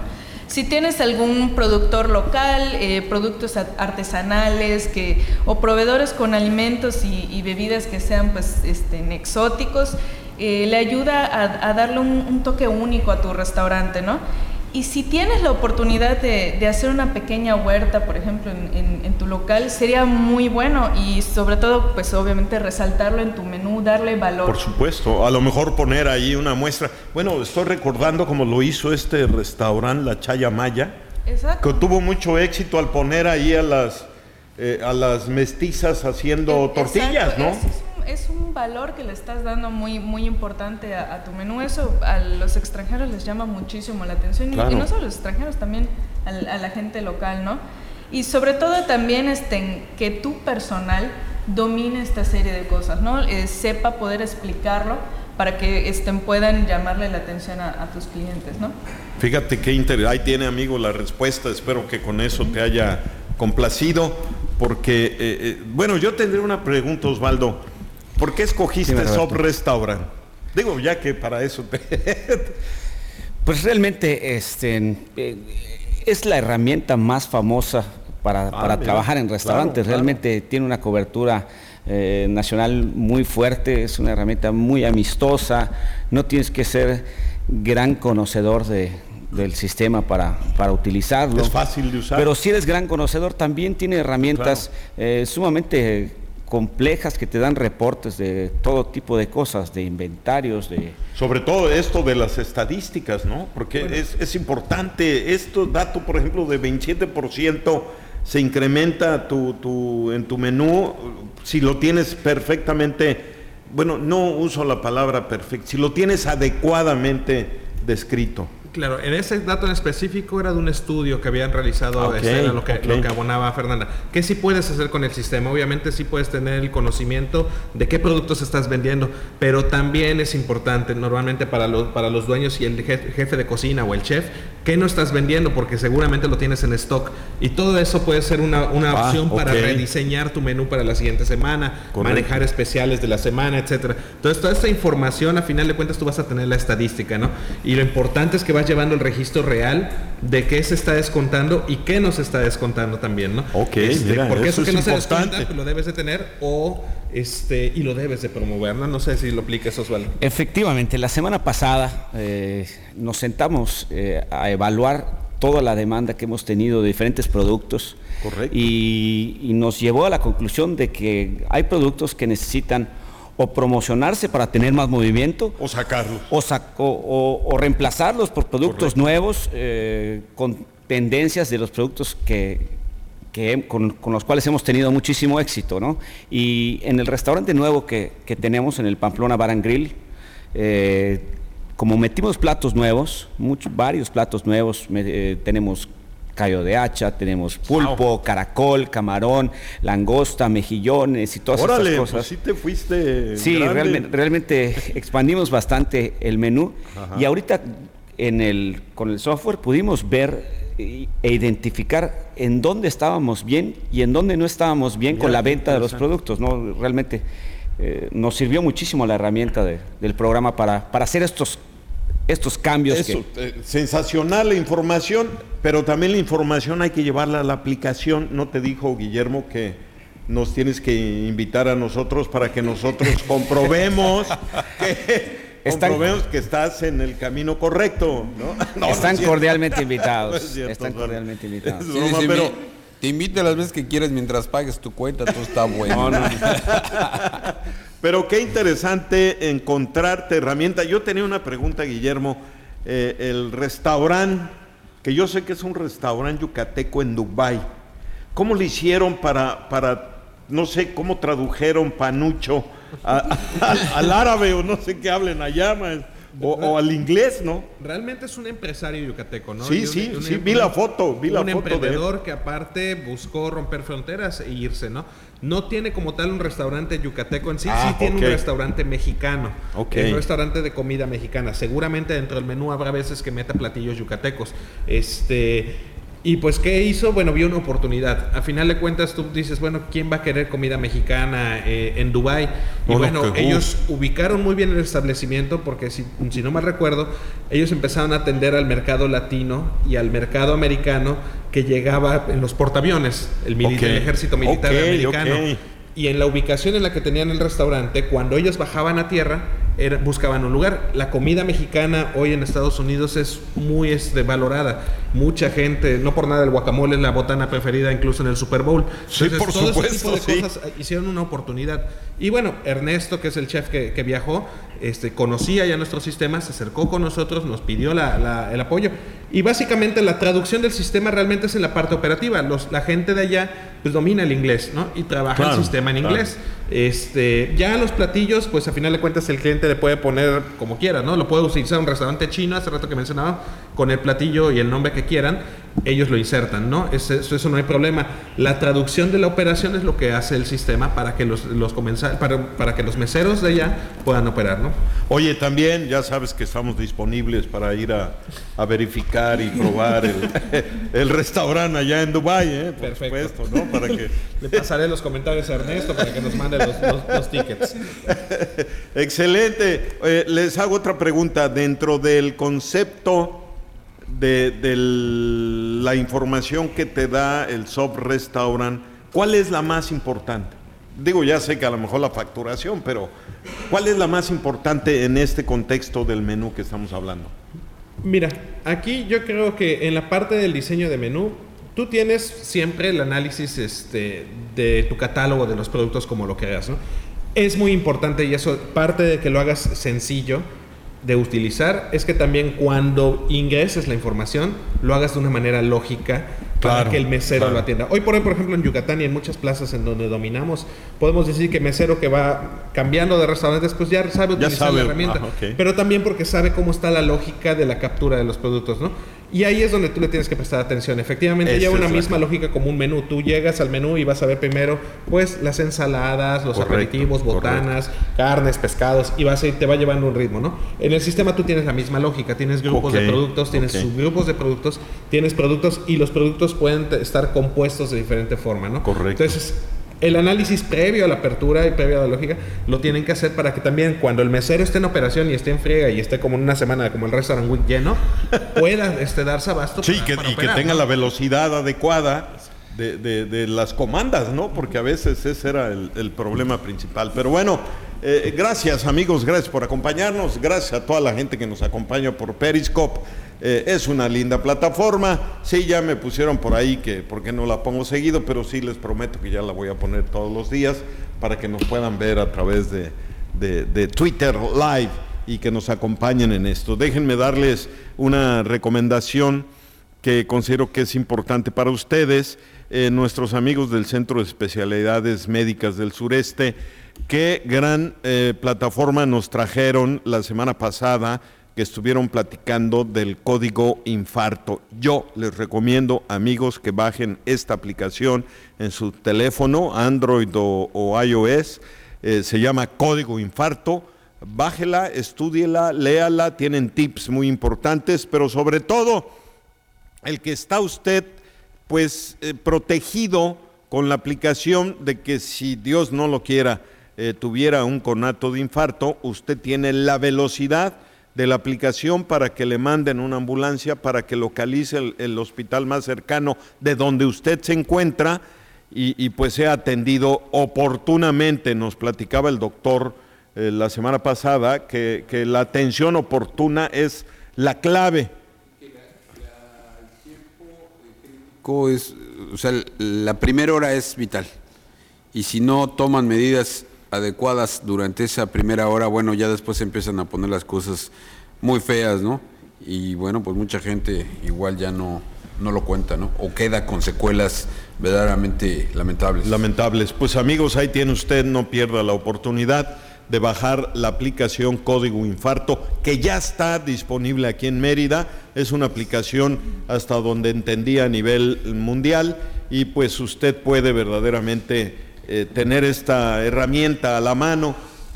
Si tienes algún productor local, eh, productos artesanales que, o proveedores con alimentos y, y bebidas que sean pues, este, exóticos, eh, le ayuda a, a darle un, un toque único a tu restaurante, ¿no? Y si tienes la oportunidad de, de hacer una pequeña huerta, por ejemplo, en, en, en tu local, sería muy bueno y sobre todo, pues obviamente resaltarlo en tu menú, darle valor. Por supuesto, a lo mejor poner ahí una muestra. Bueno, estoy recordando como lo hizo este restaurante, La Chaya Maya, Exacto. que tuvo mucho éxito al poner ahí a las, eh, a las mestizas haciendo Eh, tortillas, exacto. ¿no? Es, es, un, es un valor que le estás dando muy, muy importante a, a tu menú. Eso a los extranjeros les llama muchísimo la atención. Claro. Y, y no solo a los extranjeros, también a, a la gente local, ¿no? Y sobre todo también este, que tu personal domine esta serie de cosas, ¿no? Eh, sepa poder explicarlo para que estén, puedan llamarle la atención a, a tus clientes, ¿no? Fíjate qué interesante. Ahí tiene, amigo, la respuesta. Espero que con eso te haya complacido. Porque, eh, eh, bueno, yo tendré una pregunta, Osvaldo. ¿Por qué escogiste sí, Soft Restaurant? Digo, ya que para eso te... Pues realmente este, eh, es la herramienta más famosa para, Ah, para mira, trabajar en restaurantes. claro, Realmente claro. tiene una cobertura eh, nacional muy fuerte, es una herramienta muy amistosa. No tienes que ser gran conocedor de, del sistema para, para utilizarlo. Es fácil de usar. Pero si eres gran conocedor, también tiene herramientas eh, sumamente complejas que te dan reportes de todo tipo de cosas, de inventarios, de... Sobre todo esto de las estadísticas, ¿no? Porque bueno. es, es importante. Esto dato, por ejemplo, de veintisiete por ciento se incrementa tu, tu, en tu menú si lo tienes perfectamente, bueno, no uso la palabra perfecto, si lo tienes adecuadamente descrito. Claro, en ese dato en específico era de un estudio que habían realizado, okay, ese era lo que, okay. lo que abonaba Fernanda. ¿Qué sí puedes hacer con el sistema? Obviamente sí puedes tener el conocimiento de qué productos estás vendiendo, pero también es importante normalmente para los, para los dueños y el jefe, jefe de cocina o el chef, qué no estás vendiendo, porque seguramente lo tienes en stock. Y todo eso puede ser una, una ah, opción para okay. rediseñar tu menú para la siguiente semana, Correcto. Manejar especiales de la semana, etcétera. Entonces toda esta información, a final de cuentas tú vas a tener la estadística, ¿no? Y lo importante es que vas llevando el registro real de qué se está descontando y qué no se está descontando también, ¿no? Ok, este, mira, porque eso eso que es no se importante. descuenta, pues lo debes de tener o este y lo debes de promover, ¿no? No sé si lo aplicas, Osvaldo. Efectivamente, la semana pasada eh, nos sentamos eh, a evaluar toda la demanda que hemos tenido de diferentes productos. Correcto. Y, y nos llevó a la conclusión de que hay productos que necesitan o promocionarse para tener más movimiento o sacarlos o, sac o, o, o reemplazarlos por productos Correcto. nuevos eh, con tendencias de los productos que, que con, con los cuales hemos tenido muchísimo éxito, ¿no? Y en el restaurante nuevo que, que tenemos en el Pamplona Bar and Grill, eh, como metimos platos nuevos, muchos, varios platos nuevos, me, eh, tenemos callo de hacha, tenemos pulpo, wow. caracol, camarón, langosta, mejillones y todas Órale, estas cosas. Pues sí te fuiste Sí, grande. realmente, realmente expandimos bastante el menú. Ajá. Y ahorita en el, con el software pudimos ver e identificar en dónde estábamos bien y en dónde no estábamos bien. Mira, con la venta de los productos, ¿no? Realmente eh, nos sirvió muchísimo la herramienta de, del programa para, para hacer estos estos cambios. Eso, que... eh, sensacional la información, pero también la información hay que llevarla a la aplicación. ¿No te dijo Guillermo que nos tienes que invitar a nosotros para que nosotros comprobemos que, están, comprobemos que estás en el camino correcto? ¿no? No, están no es cordialmente invitados. No es cierto, están bueno. cordialmente invitados. Sí, broma, sí, pero... Te invito a las veces que quieras mientras pagues tu cuenta, todo está bueno. No, no. Pero qué interesante encontrarte herramienta. Yo tenía una pregunta, Guillermo. Eh, el restaurante, que yo sé que es un restaurante yucateco en Dubái, ¿cómo le hicieron para, para no sé, cómo tradujeron panucho a, a, al, al árabe o no sé qué hablen allá, man? O, o al inglés, ¿no? Realmente es un empresario yucateco, ¿no? Sí, un, sí, un, sí, un, vi la foto, vi la un foto de Un emprendedor que aparte buscó romper fronteras e irse, ¿no? No tiene como tal un restaurante yucateco en sí, ah, sí tiene okay. un restaurante mexicano, okay. un restaurante de comida mexicana. Seguramente dentro del menú habrá veces que meta platillos yucatecos. Este... Y pues, ¿qué hizo? Bueno, vio una oportunidad. A final de cuentas, tú dices, bueno, ¿quién va a querer comida mexicana eh, en Dubái? Y oh, bueno, no, que, ellos uh. ubicaron muy bien el establecimiento porque, si, si no mal recuerdo, ellos empezaron a atender al mercado latino y al mercado americano que llegaba en los portaaviones, el, mili- okay. el ejército militar okay, americano. Okay. Y en la ubicación en la que tenían el restaurante, cuando ellos bajaban a tierra, era, buscaban un lugar. La comida mexicana hoy en Estados Unidos es muy este, valorada. Mucha gente, no por nada el guacamole es la botana preferida incluso en el Super Bowl. Sí, entonces, por todo supuesto, ese tipo de sí. cosas hicieron una oportunidad. Y bueno, Ernesto, que es el chef que, que viajó, este, conocía ya nuestro sistema, se acercó con nosotros, nos pidió la, la, el apoyo. Y básicamente la traducción del sistema realmente es en la parte operativa. Los, la gente de allá pues domina el inglés, ¿no? Y trabaja claro, el sistema en inglés. Claro. Este, ya los platillos, pues a final de cuentas el cliente le puede poner como quiera, ¿no? Lo puede utilizar un restaurante chino, hace rato que mencionaba, con el platillo y el nombre que quieran, ellos lo insertan, ¿no? Eso, eso no hay problema. La traducción de la operación es lo que hace el sistema para que los, los comensal, para, para que los meseros de allá puedan operar, ¿no? Oye, también ya sabes que estamos disponibles para ir a, a verificar y probar el, el restaurante allá en Dubái, ¿eh? Por Perfecto. supuesto, ¿no? Para que... Le pasaré los comentarios a Ernesto para que nos mande los, los, los tickets. Excelente. Eh, les hago otra pregunta. Dentro del concepto de, de la información que te da el sub-restaurant, ¿cuál es la más importante? Digo, ya sé que a lo mejor la facturación, pero ¿cuál es la más importante en este contexto del menú que estamos hablando? Mira, aquí yo creo que en la parte del diseño de menú, tú tienes siempre el análisis este, de tu catálogo de los productos como lo creas, ¿no? Es muy importante, y eso parte de que lo hagas sencillo de utilizar, es que también cuando ingreses la información lo hagas de una manera lógica para claro, que el mesero claro. lo atienda. Hoy por hoy, por ejemplo, en Yucatán y en muchas plazas en donde dominamos, podemos decir que mesero que va cambiando de restaurantes, pues ya sabe utilizar ya sabe. la herramienta. Ah, okay. Pero también porque sabe cómo está la lógica de la captura de los productos, ¿no? Y ahí es donde tú le tienes que prestar atención. Efectivamente, Eso lleva una misma lógica como un menú. Tú llegas al menú y vas a ver primero, pues, las ensaladas, los correcto, aperitivos, botanas, correcto. carnes, pescados, y vas a ir, te va llevando un ritmo, ¿no? En el sistema tú tienes la misma lógica. Tienes grupos okay, de productos, tienes okay. subgrupos de productos, tienes productos, y los productos pueden estar compuestos de diferente forma, ¿no? Correcto. Entonces, el análisis previo a la apertura y previo a la lógica lo tienen que hacer para que también cuando el mesero esté en operación y esté en friega y esté como en una semana como el Restaurant Week lleno, pueda este, darse abasto sí, para, que, para y operar, que tenga ¿no? la velocidad adecuada de, de, de las comandas, ¿no? Porque a veces ese era el, el problema principal. Pero bueno, eh, gracias amigos, gracias por acompañarnos, gracias a toda la gente que nos acompaña por Periscope. Eh, es una linda plataforma. Sí, ya me pusieron por ahí que por qué no la pongo seguido, pero sí les prometo que ya la voy a poner todos los días para que nos puedan ver a través de, de, de Twitter Live y que nos acompañen en esto. Déjenme darles una recomendación que considero que es importante para ustedes, eh, nuestros amigos del Centro de Especialidades Médicas del Sureste. Qué gran eh, plataforma nos trajeron la semana pasada, que estuvieron platicando del código infarto. Yo les recomiendo, amigos, que bajen esta aplicación en su teléfono, Android o, o iOS, eh, se llama Código Infarto. Bájela, estúdiela, léala, tienen tips muy importantes, pero sobre todo, el que está usted, pues, eh, protegido con la aplicación de que si Dios no lo quiera, eh, tuviera un conato de infarto, usted tiene la velocidad de la aplicación para que le manden una ambulancia, para que localice el, el hospital más cercano de donde usted se encuentra y, y pues sea atendido oportunamente. Nos platicaba el doctor eh, la semana pasada que, que la atención oportuna es la clave. Es, o sea, la primera hora es vital, y si no toman medidas adecuadas durante esa primera hora, bueno, ya después empiezan a poner las cosas muy feas, ¿no? Y bueno, pues mucha gente igual ya no, no lo cuenta, ¿no? O queda con secuelas verdaderamente lamentables. Lamentables. Pues amigos, ahí tiene usted, no pierda la oportunidad de bajar la aplicación Código Infarto, que ya está disponible aquí en Mérida. Es una aplicación hasta donde entendí a nivel mundial, y pues usted puede verdaderamente Eh, tener esta herramienta a la mano.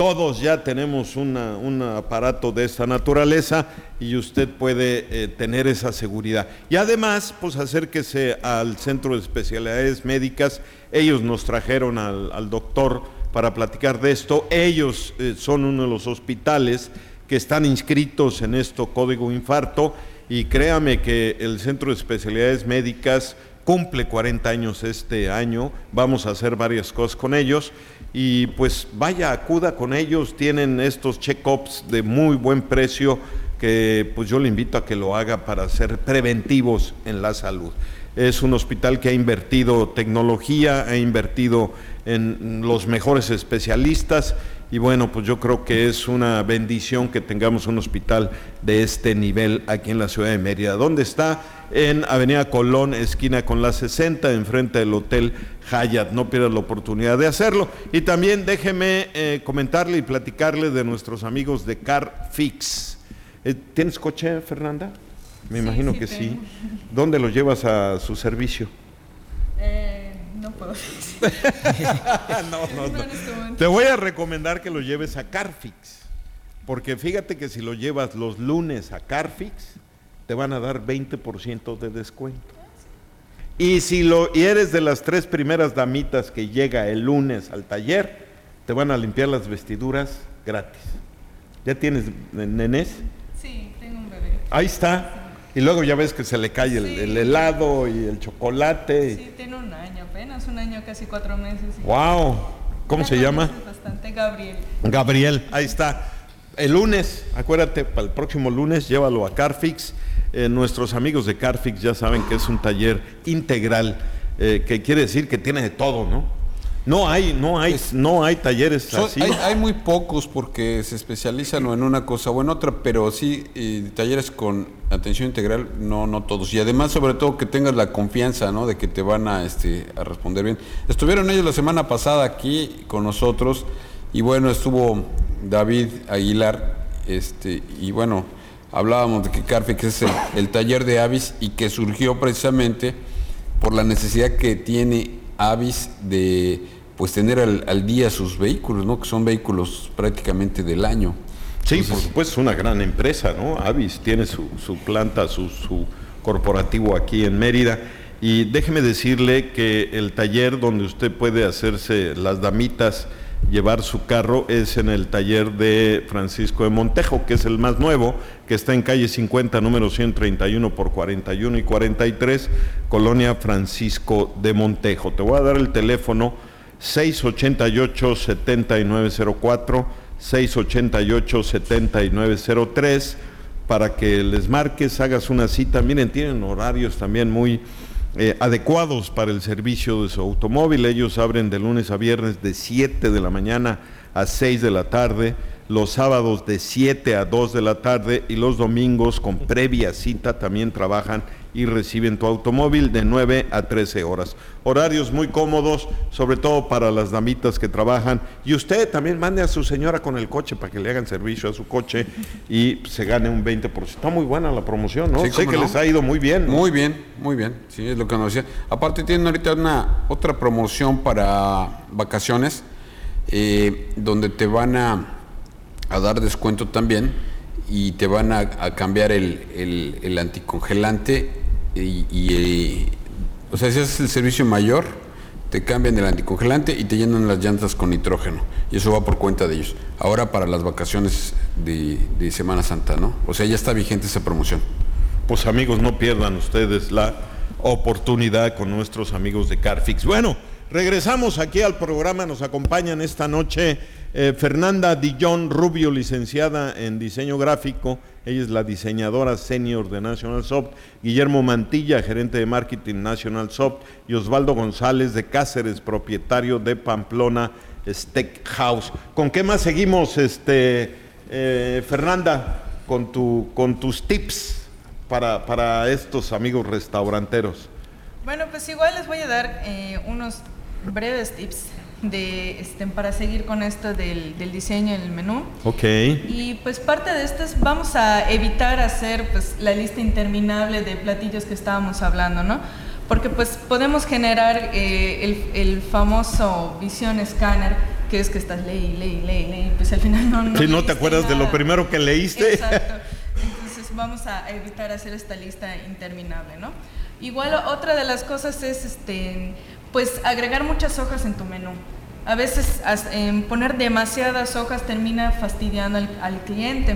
todos ya tenemos una, un aparato de esta naturaleza y usted puede eh, tener esa seguridad. Y además, pues acérquese al Centro de Especialidades Médicas. Ellos nos trajeron al, al doctor para platicar de esto. Ellos eh, son uno de los hospitales que están inscritos en esto, Código Infarto, y créame que el Centro de Especialidades Médicas cumple cuarenta años este año. Vamos a hacer varias cosas con ellos y pues vaya, acuda con ellos. Tienen estos check-ups de muy buen precio que pues yo le invito a que lo haga para ser preventivos en la salud. Es un hospital que ha invertido tecnología, ha invertido en los mejores especialistas y bueno, pues yo creo que es una bendición que tengamos un hospital de este nivel aquí en la ciudad de Mérida. ¿Dónde está? En Avenida Colón, esquina con la sesenta, enfrente del Hotel Hyatt. No pierdas la oportunidad de hacerlo. Y también déjeme eh, comentarle y platicarle de nuestros amigos de CarFix. Eh, ¿Tienes coche, Fernanda? Me sí, imagino sí que tengo. Sí. ¿Dónde lo llevas a su servicio? Eh, no puedo decir. no, no, no. no Te voy a recomendar que lo lleves a CarFix, porque fíjate que si lo llevas los lunes a CarFix, te van a dar veinte por ciento de descuento. Y si lo y eres de las tres primeras damitas que llega el lunes al taller, te van a limpiar las vestiduras gratis. ¿Ya tienes nenés? Sí, tengo un bebé. Ahí está. Y luego ya ves que se le cae el, sí. el helado y el chocolate. Sí, tiene un año, apenas un año, casi cuatro meses. ¡Wow! ¿Cómo se llama? Bastante, Gabriel. Gabriel, ahí está. El lunes, acuérdate, para el próximo lunes, llévalo a CarFix. Eh, nuestros amigos de CarFix ya saben que es un taller integral, eh, que quiere decir que tiene de todo, ¿no? No hay, no hay, es, no hay talleres so, así. Hay, hay muy pocos porque se especializan o en una cosa o en otra, pero sí eh, talleres con atención integral, no, no todos. Y además, sobre todo, que tengas la confianza, ¿no? De que te van a, este, a responder bien. Estuvieron ellos la semana pasada aquí con nosotros y bueno, estuvo David Aguilar, este, y bueno, hablábamos de que CarFix es el, el taller de Avis y que surgió precisamente por la necesidad que tiene Avis de pues tener al, al día sus vehículos, ¿no? Que son vehículos prácticamente del año. Sí, entonces, por supuesto, es una gran empresa, ¿no? Avis tiene su, su planta, su, su corporativo aquí en Mérida. Y déjeme decirle que el taller donde usted puede hacerse las damitas, llevar su carro, es en el taller de Francisco de Montejo, que es el más nuevo, que está en calle cincuenta, número ciento treinta y uno por cuarenta y uno y cuarenta y tres, Colonia Francisco de Montejo. Te voy a dar el teléfono seis ochenta y ocho, setenta y nueve cero cuatro, seis ochenta y ocho, setenta y nueve cero tres, para que les marques, hagas una cita. Miren, tienen horarios también muy Eh, adecuados para el servicio de su automóvil. Ellos abren de lunes a viernes de siete de la mañana a seis de la tarde, los sábados de siete a dos de la tarde y los domingos con previa cita también trabajan y reciben tu automóvil de nueve a trece horas. Horarios muy cómodos, sobre todo para las damitas que trabajan. Y usted también mande a su señora con el coche para que le hagan servicio a su coche y se gane un veinte por ciento. Está muy buena la promoción, ¿no? Sí, sé que no. les ha ido muy bien, ¿no? Muy bien, muy bien. Sí, es lo que nos decía. Aparte tienen ahorita una otra promoción para vacaciones, eh, donde te van a, a dar descuento también y te van a, a cambiar el, el, el anticongelante. Y, y eh, o sea, si haces el servicio mayor, te cambian el anticongelante y te llenan las llantas con nitrógeno, y eso va por cuenta de ellos. Ahora para las vacaciones de, de Semana Santa, ¿no? O sea, ya está vigente esa promoción. Pues amigos, no pierdan ustedes la oportunidad con nuestros amigos de CarFix. Bueno, regresamos aquí al programa. Nos acompañan esta noche eh, Fernanda Dillon Rubio, licenciada en diseño gráfico. Ella es la diseñadora senior de National Soft. Guillermo Mantilla, gerente de marketing National Soft. Y Osvaldo González de Cáceres, propietario de Pamplona Steakhouse. ¿Con qué más seguimos, este, eh, Fernanda? Con, tu, con tus tips para, para estos amigos restauranteros. Bueno, pues igual les voy a dar eh, unos breves tips de, este, para seguir con esto del, del diseño en el menú. Ok. Y pues parte de esto es, vamos a evitar hacer pues la lista interminable de platillos que estábamos hablando, ¿no? Porque pues podemos generar eh, el, el famoso Vision Scanner, que es que estás ley, ley, ley, ley, pues al final no... no sí, no te acuerdas nada de lo primero que leíste. Exacto. Entonces vamos a evitar hacer esta lista interminable, ¿no? Igual otra de las cosas es, este, pues agregar muchas hojas en tu menú. A veces eh, poner demasiadas hojas termina fastidiando al, al cliente.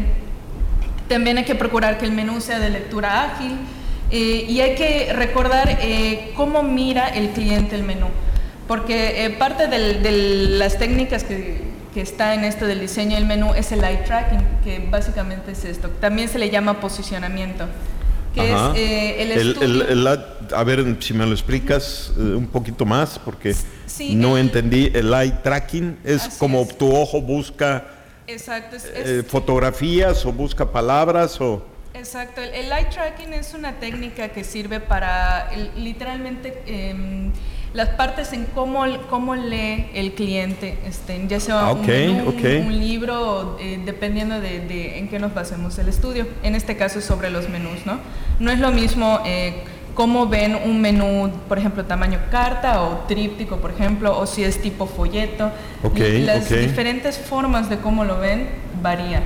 También hay que procurar que el menú sea de lectura ágil eh, y hay que recordar eh, cómo mira el cliente el menú. Porque eh, parte del, de las técnicas que, que está en esto del diseño del menú es el eye tracking, que básicamente es esto. También se le llama posicionamiento, que Ajá. es eh, el el, estudio... el, el, a ver si me lo explicas eh, un poquito más, porque sí, no el, entendí. El eye tracking es como es. Tu ojo busca Exacto, es, eh, es, fotografías o busca palabras o... Exacto, el, el eye tracking es una técnica que sirve para el, literalmente eh, las partes en cómo, cómo lee el cliente, este, ya sea okay, un, menú, okay. un, un libro, eh, dependiendo de, de en qué nos basemos el estudio. En este caso es sobre los menús, ¿no? No es lo mismo eh, cómo ven un menú, por ejemplo, tamaño carta o tríptico, por ejemplo, o si es tipo folleto. Okay, las okay. diferentes formas de cómo lo ven varían.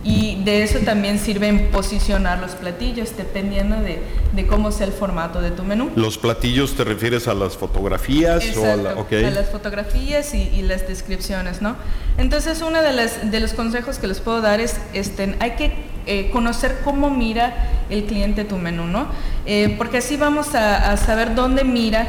Y de eso también sirven posicionar los platillos, dependiendo de, de cómo sea el formato de tu menú. ¿Los platillos te refieres a las fotografías? Exacto, o a, la, okay. a las fotografías y, y las descripciones, ¿no? Entonces, uno de, las, de los consejos que les puedo dar es, este, hay que eh, conocer cómo mira el cliente tu menú, ¿no? Eh, porque así vamos a, a saber dónde mira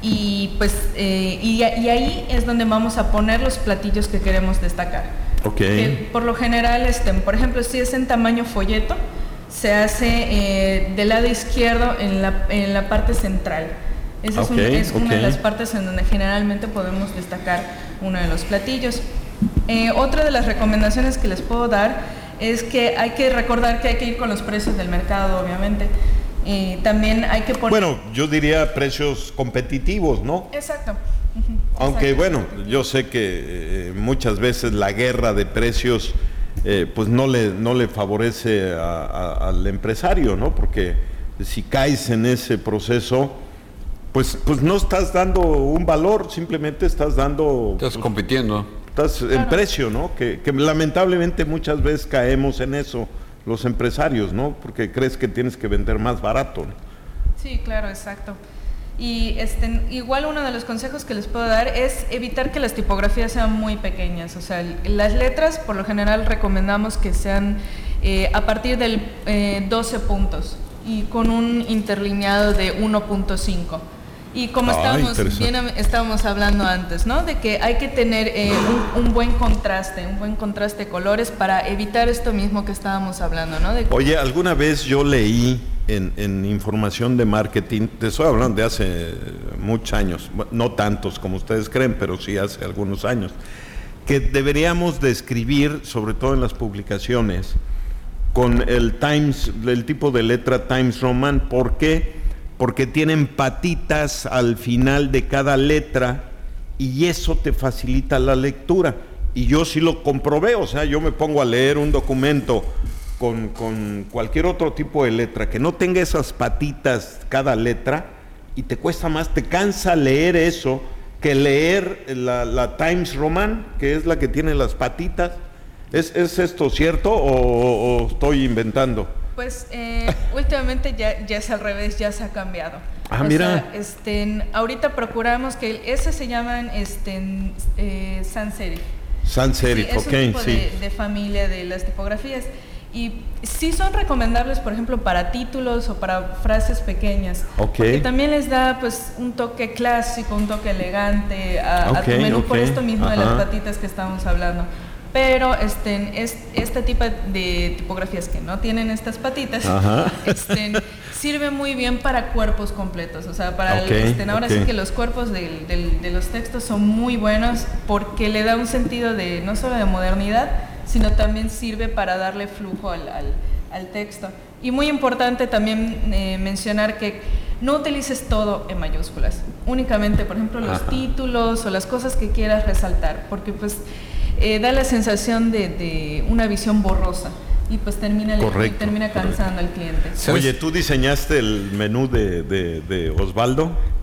y, pues, eh, y, y ahí es donde vamos a poner los platillos que queremos destacar. Okay. Que por lo general, este, por ejemplo, si es en tamaño folleto, se hace eh, del lado izquierdo en la, en la parte central. Esa okay, es, un, es okay. una de las partes en donde generalmente podemos destacar uno de los platillos. Eh, otra de las recomendaciones que les puedo dar es que hay que recordar que hay que ir con los precios del mercado, obviamente. Eh, también hay que poner... Bueno, yo diría precios competitivos, ¿no? Exacto. Uh-huh. Aunque bueno, yo sé que eh, muchas veces la guerra de precios eh, pues no le, no le favorece a, a, al empresario, ¿no? Porque si caes en ese proceso, pues, pues no estás dando un valor, simplemente estás dando... Estás pues, compitiendo. Estás claro. en precio, ¿no? Que, que lamentablemente muchas veces caemos en eso los empresarios, ¿no? Porque crees que tienes que vender más barato, ¿no? Sí, claro, exacto. Y este, igual uno de los consejos que les puedo dar es evitar que las tipografías sean muy pequeñas. O sea, las letras por lo general recomendamos que sean eh, a partir del eh, doce puntos y con un interlineado de uno punto cinco. Y como ah, estábamos, bien, estábamos hablando antes, ¿no? De que hay que tener eh, un, un buen contraste, un buen contraste de colores para evitar esto mismo que estábamos hablando, ¿no? De... Oye, alguna vez yo leí en, en información de marketing, te estoy hablando de hace muchos años, no tantos como ustedes creen, pero sí hace algunos años, que deberíamos de escribir, sobre todo en las publicaciones, con el Times, el tipo de letra Times Roman. ¿Por qué? Porque tienen patitas al final de cada letra y eso te facilita la lectura. Y yo sí lo comprobé, o sea, yo me pongo a leer un documento con, con cualquier otro tipo de letra que no tenga esas patitas cada letra y te cuesta más, te cansa leer eso que leer la, la Times Roman, que es la que tiene las patitas. ¿Es, es esto cierto o, o estoy inventando? Pues eh, últimamente ya, ya es al revés, ya se ha cambiado. Ah, o mira. Sea, este, ahorita procuramos que esas se llaman este, eh, sans serif. Sans serif, sí, es ok, un tipo sí. de, de familia de las tipografías. Y sí son recomendables, por ejemplo, para títulos o para frases pequeñas. Ok. Porque también les da pues un toque clásico, un toque elegante a, okay, a tu menú, okay. Por esto mismo Ajá. de las patitas que estamos hablando. Pero este, es, este tipo de tipografías que no tienen estas patitas este, sirve muy bien para cuerpos completos. O sea, para okay, el, este, ahora okay. sí que los cuerpos de, de, de los textos son muy buenos porque le da un sentido de no solo de modernidad, sino también sirve para darle flujo al, al, al texto. Y muy importante también eh, mencionar que no utilices todo en mayúsculas. Únicamente, por ejemplo, los Ajá. títulos o las cosas que quieras resaltar, porque pues Eh, da la sensación de, de una visión borrosa y pues termina, correcto, termina cansando correcto. al cliente. Oye, ¿tú diseñaste el menú de, de, de Osvaldo?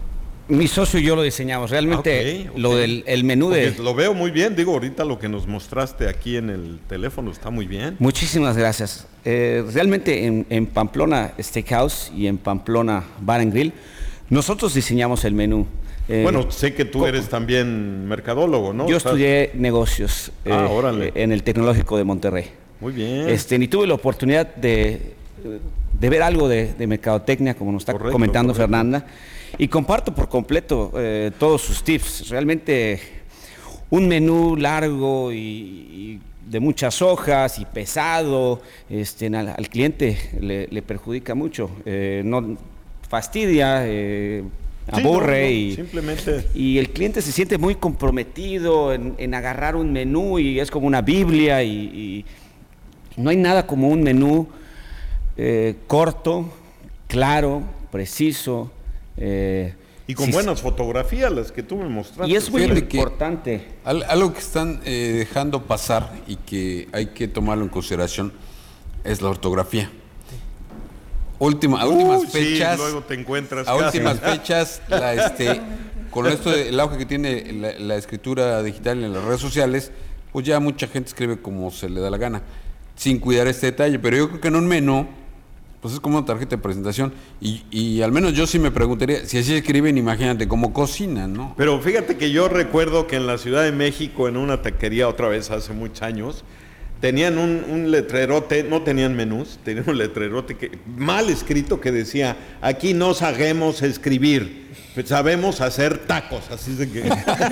Mi socio y yo lo diseñamos. Realmente Okay, okay. lo del el menú de... Porque lo veo muy bien, digo, ahorita lo que nos mostraste aquí en el teléfono está muy bien. Muchísimas gracias. Eh, realmente en, en Pamplona Steakhouse y en Pamplona Bar and Grill, nosotros diseñamos el menú. Eh, Bueno, sé que tú eres también mercadólogo, ¿no? Yo Estás- estudié negocios eh, Ah, órale. en el Tecnológico de Monterrey. Muy bien. Este, y tuve la oportunidad de, de ver algo de, de mercadotecnia, como nos está Correcto, comentando correcto. Fernanda, y comparto por completo eh, todos sus tips. Realmente un menú largo y, y de muchas hojas y pesado, este, al, al cliente le, le perjudica mucho, eh, no fastidia, eh, Sí, aburre no, no, y... simplemente... Y el cliente se siente muy comprometido en, en agarrar un menú y es como una Biblia y, y no hay nada como un menú eh, corto, claro, preciso. eh, Y con sí, buenas fotografías, las que tú me mostraste. y es muy Fíjate que- importante. Al- algo que están eh, dejando pasar y que hay que tomarlo en consideración es la ortografía. Última, a últimas Uy, sí, fechas, luego te encuentras a casi. últimas fechas, la, este, con esto del auge que tiene la, la escritura digital en las redes sociales, pues ya mucha gente escribe como se le da la gana, sin cuidar este detalle. Pero yo creo que en un menú, pues es como una tarjeta de presentación. Y, y al menos yo sí me preguntaría, si así escriben, imagínate cómo cocinan, ¿no? Pero fíjate que yo recuerdo que en la Ciudad de México, en una taquería otra vez hace muchos años, tenían un, un letrerote, no tenían menús, tenían un letrerote que, mal escrito que decía, aquí no sabemos escribir, sabemos hacer tacos, así de que...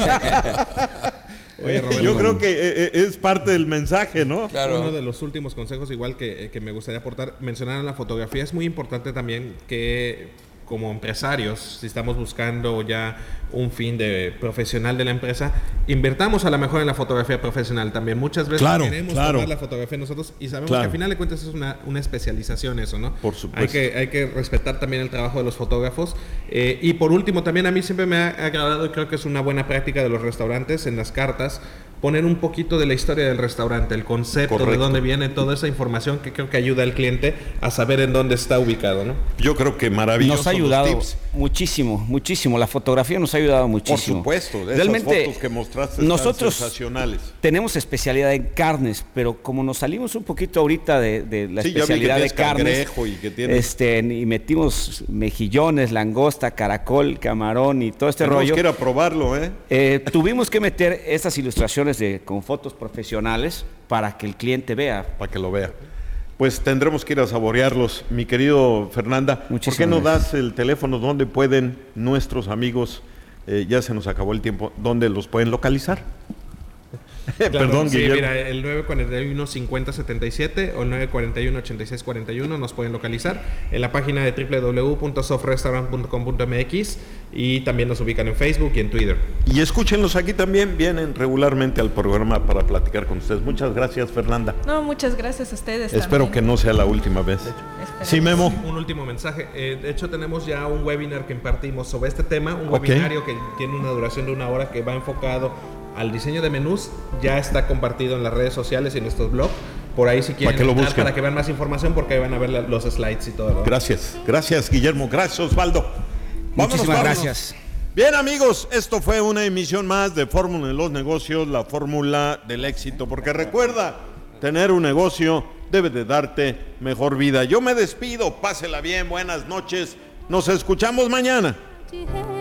Oye, Roberto. Yo creo que eh, eh, es parte del mensaje, ¿no? Claro. Uno de los últimos consejos, igual que, que me gustaría aportar, mencionar en la fotografía, es muy importante también que como empresarios, si estamos buscando ya un fin de profesional de la empresa, invertamos a lo mejor en la fotografía profesional también. Muchas veces Claro, queremos claro. tomar la fotografía nosotros y sabemos Claro. que al final de cuentas es una, una especialización eso, ¿no? Por supuesto. Hay que, hay que respetar también el trabajo de los fotógrafos. Eh, y por último, también a mí siempre me ha agradado y creo que es una buena práctica de los restaurantes en las cartas, poner un poquito de la historia del restaurante, el concepto, Correcto. de dónde viene toda esa información que creo que ayuda al cliente a saber en dónde está ubicado, ¿no? Yo creo que maravilloso. Nos ha los ayudado tips. muchísimo, muchísimo. La fotografía nos ha ayudado muchísimo. Por supuesto, de Realmente, esas fotos que mostraste están nosotros sensacionales. tenemos especialidad en carnes, pero como nos salimos un poquito ahorita de, de la Sí, ya vi que especialidad de tienes carnes, cangrejo y que tienes- este, y metimos mejillones, langosta, caracol, camarón y todo este Tenemos rollo. que ir a probarlo, ¿eh? Eh, tuvimos que meter estas ilustraciones de, con fotos profesionales para que el cliente vea. Para que lo vea. Pues tendremos que ir a saborearlos. Mi querido Fernanda, ¿por Muchísimas qué no gracias. das el teléfono donde pueden nuestros amigos, eh, ya se nos acabó el tiempo, dónde los pueden localizar? Perdón, sí, Guillermo. mira, el nueve cuarenta y uno cincuenta setenta y siete o el nueve cuarenta y uno ochenta y seis cuarenta y uno nos pueden localizar en la página de doble u doble u doble u punto soft restaurant punto com punto m x y también nos ubican en Facebook y en Twitter. Y escúchenlos aquí también, vienen regularmente al programa para platicar con ustedes. Muchas gracias, Fernanda. No, muchas gracias a ustedes. Espero también. que no sea la última vez. Esperemos. Sí, Memo. Un último mensaje. Eh, de hecho, tenemos ya un webinar que impartimos sobre este tema, un Ok. webinario que tiene una duración de una hora que va enfocado al diseño de menús. Ya está compartido en las redes sociales y en nuestros blogs. Por ahí si quieren Para que lo entrar, busquen. para que vean más información porque ahí van a ver la- los slides y todo. ¿no? Gracias, gracias, Guillermo. Gracias, Osvaldo. Vámonos, Muchísimas vámonos. gracias. Bien, amigos, esto fue una emisión más de Fórmula en los Negocios, la fórmula del éxito. Porque recuerda, tener un negocio debe de darte mejor vida. Yo me despido, pásela bien, buenas noches. Nos escuchamos mañana. to have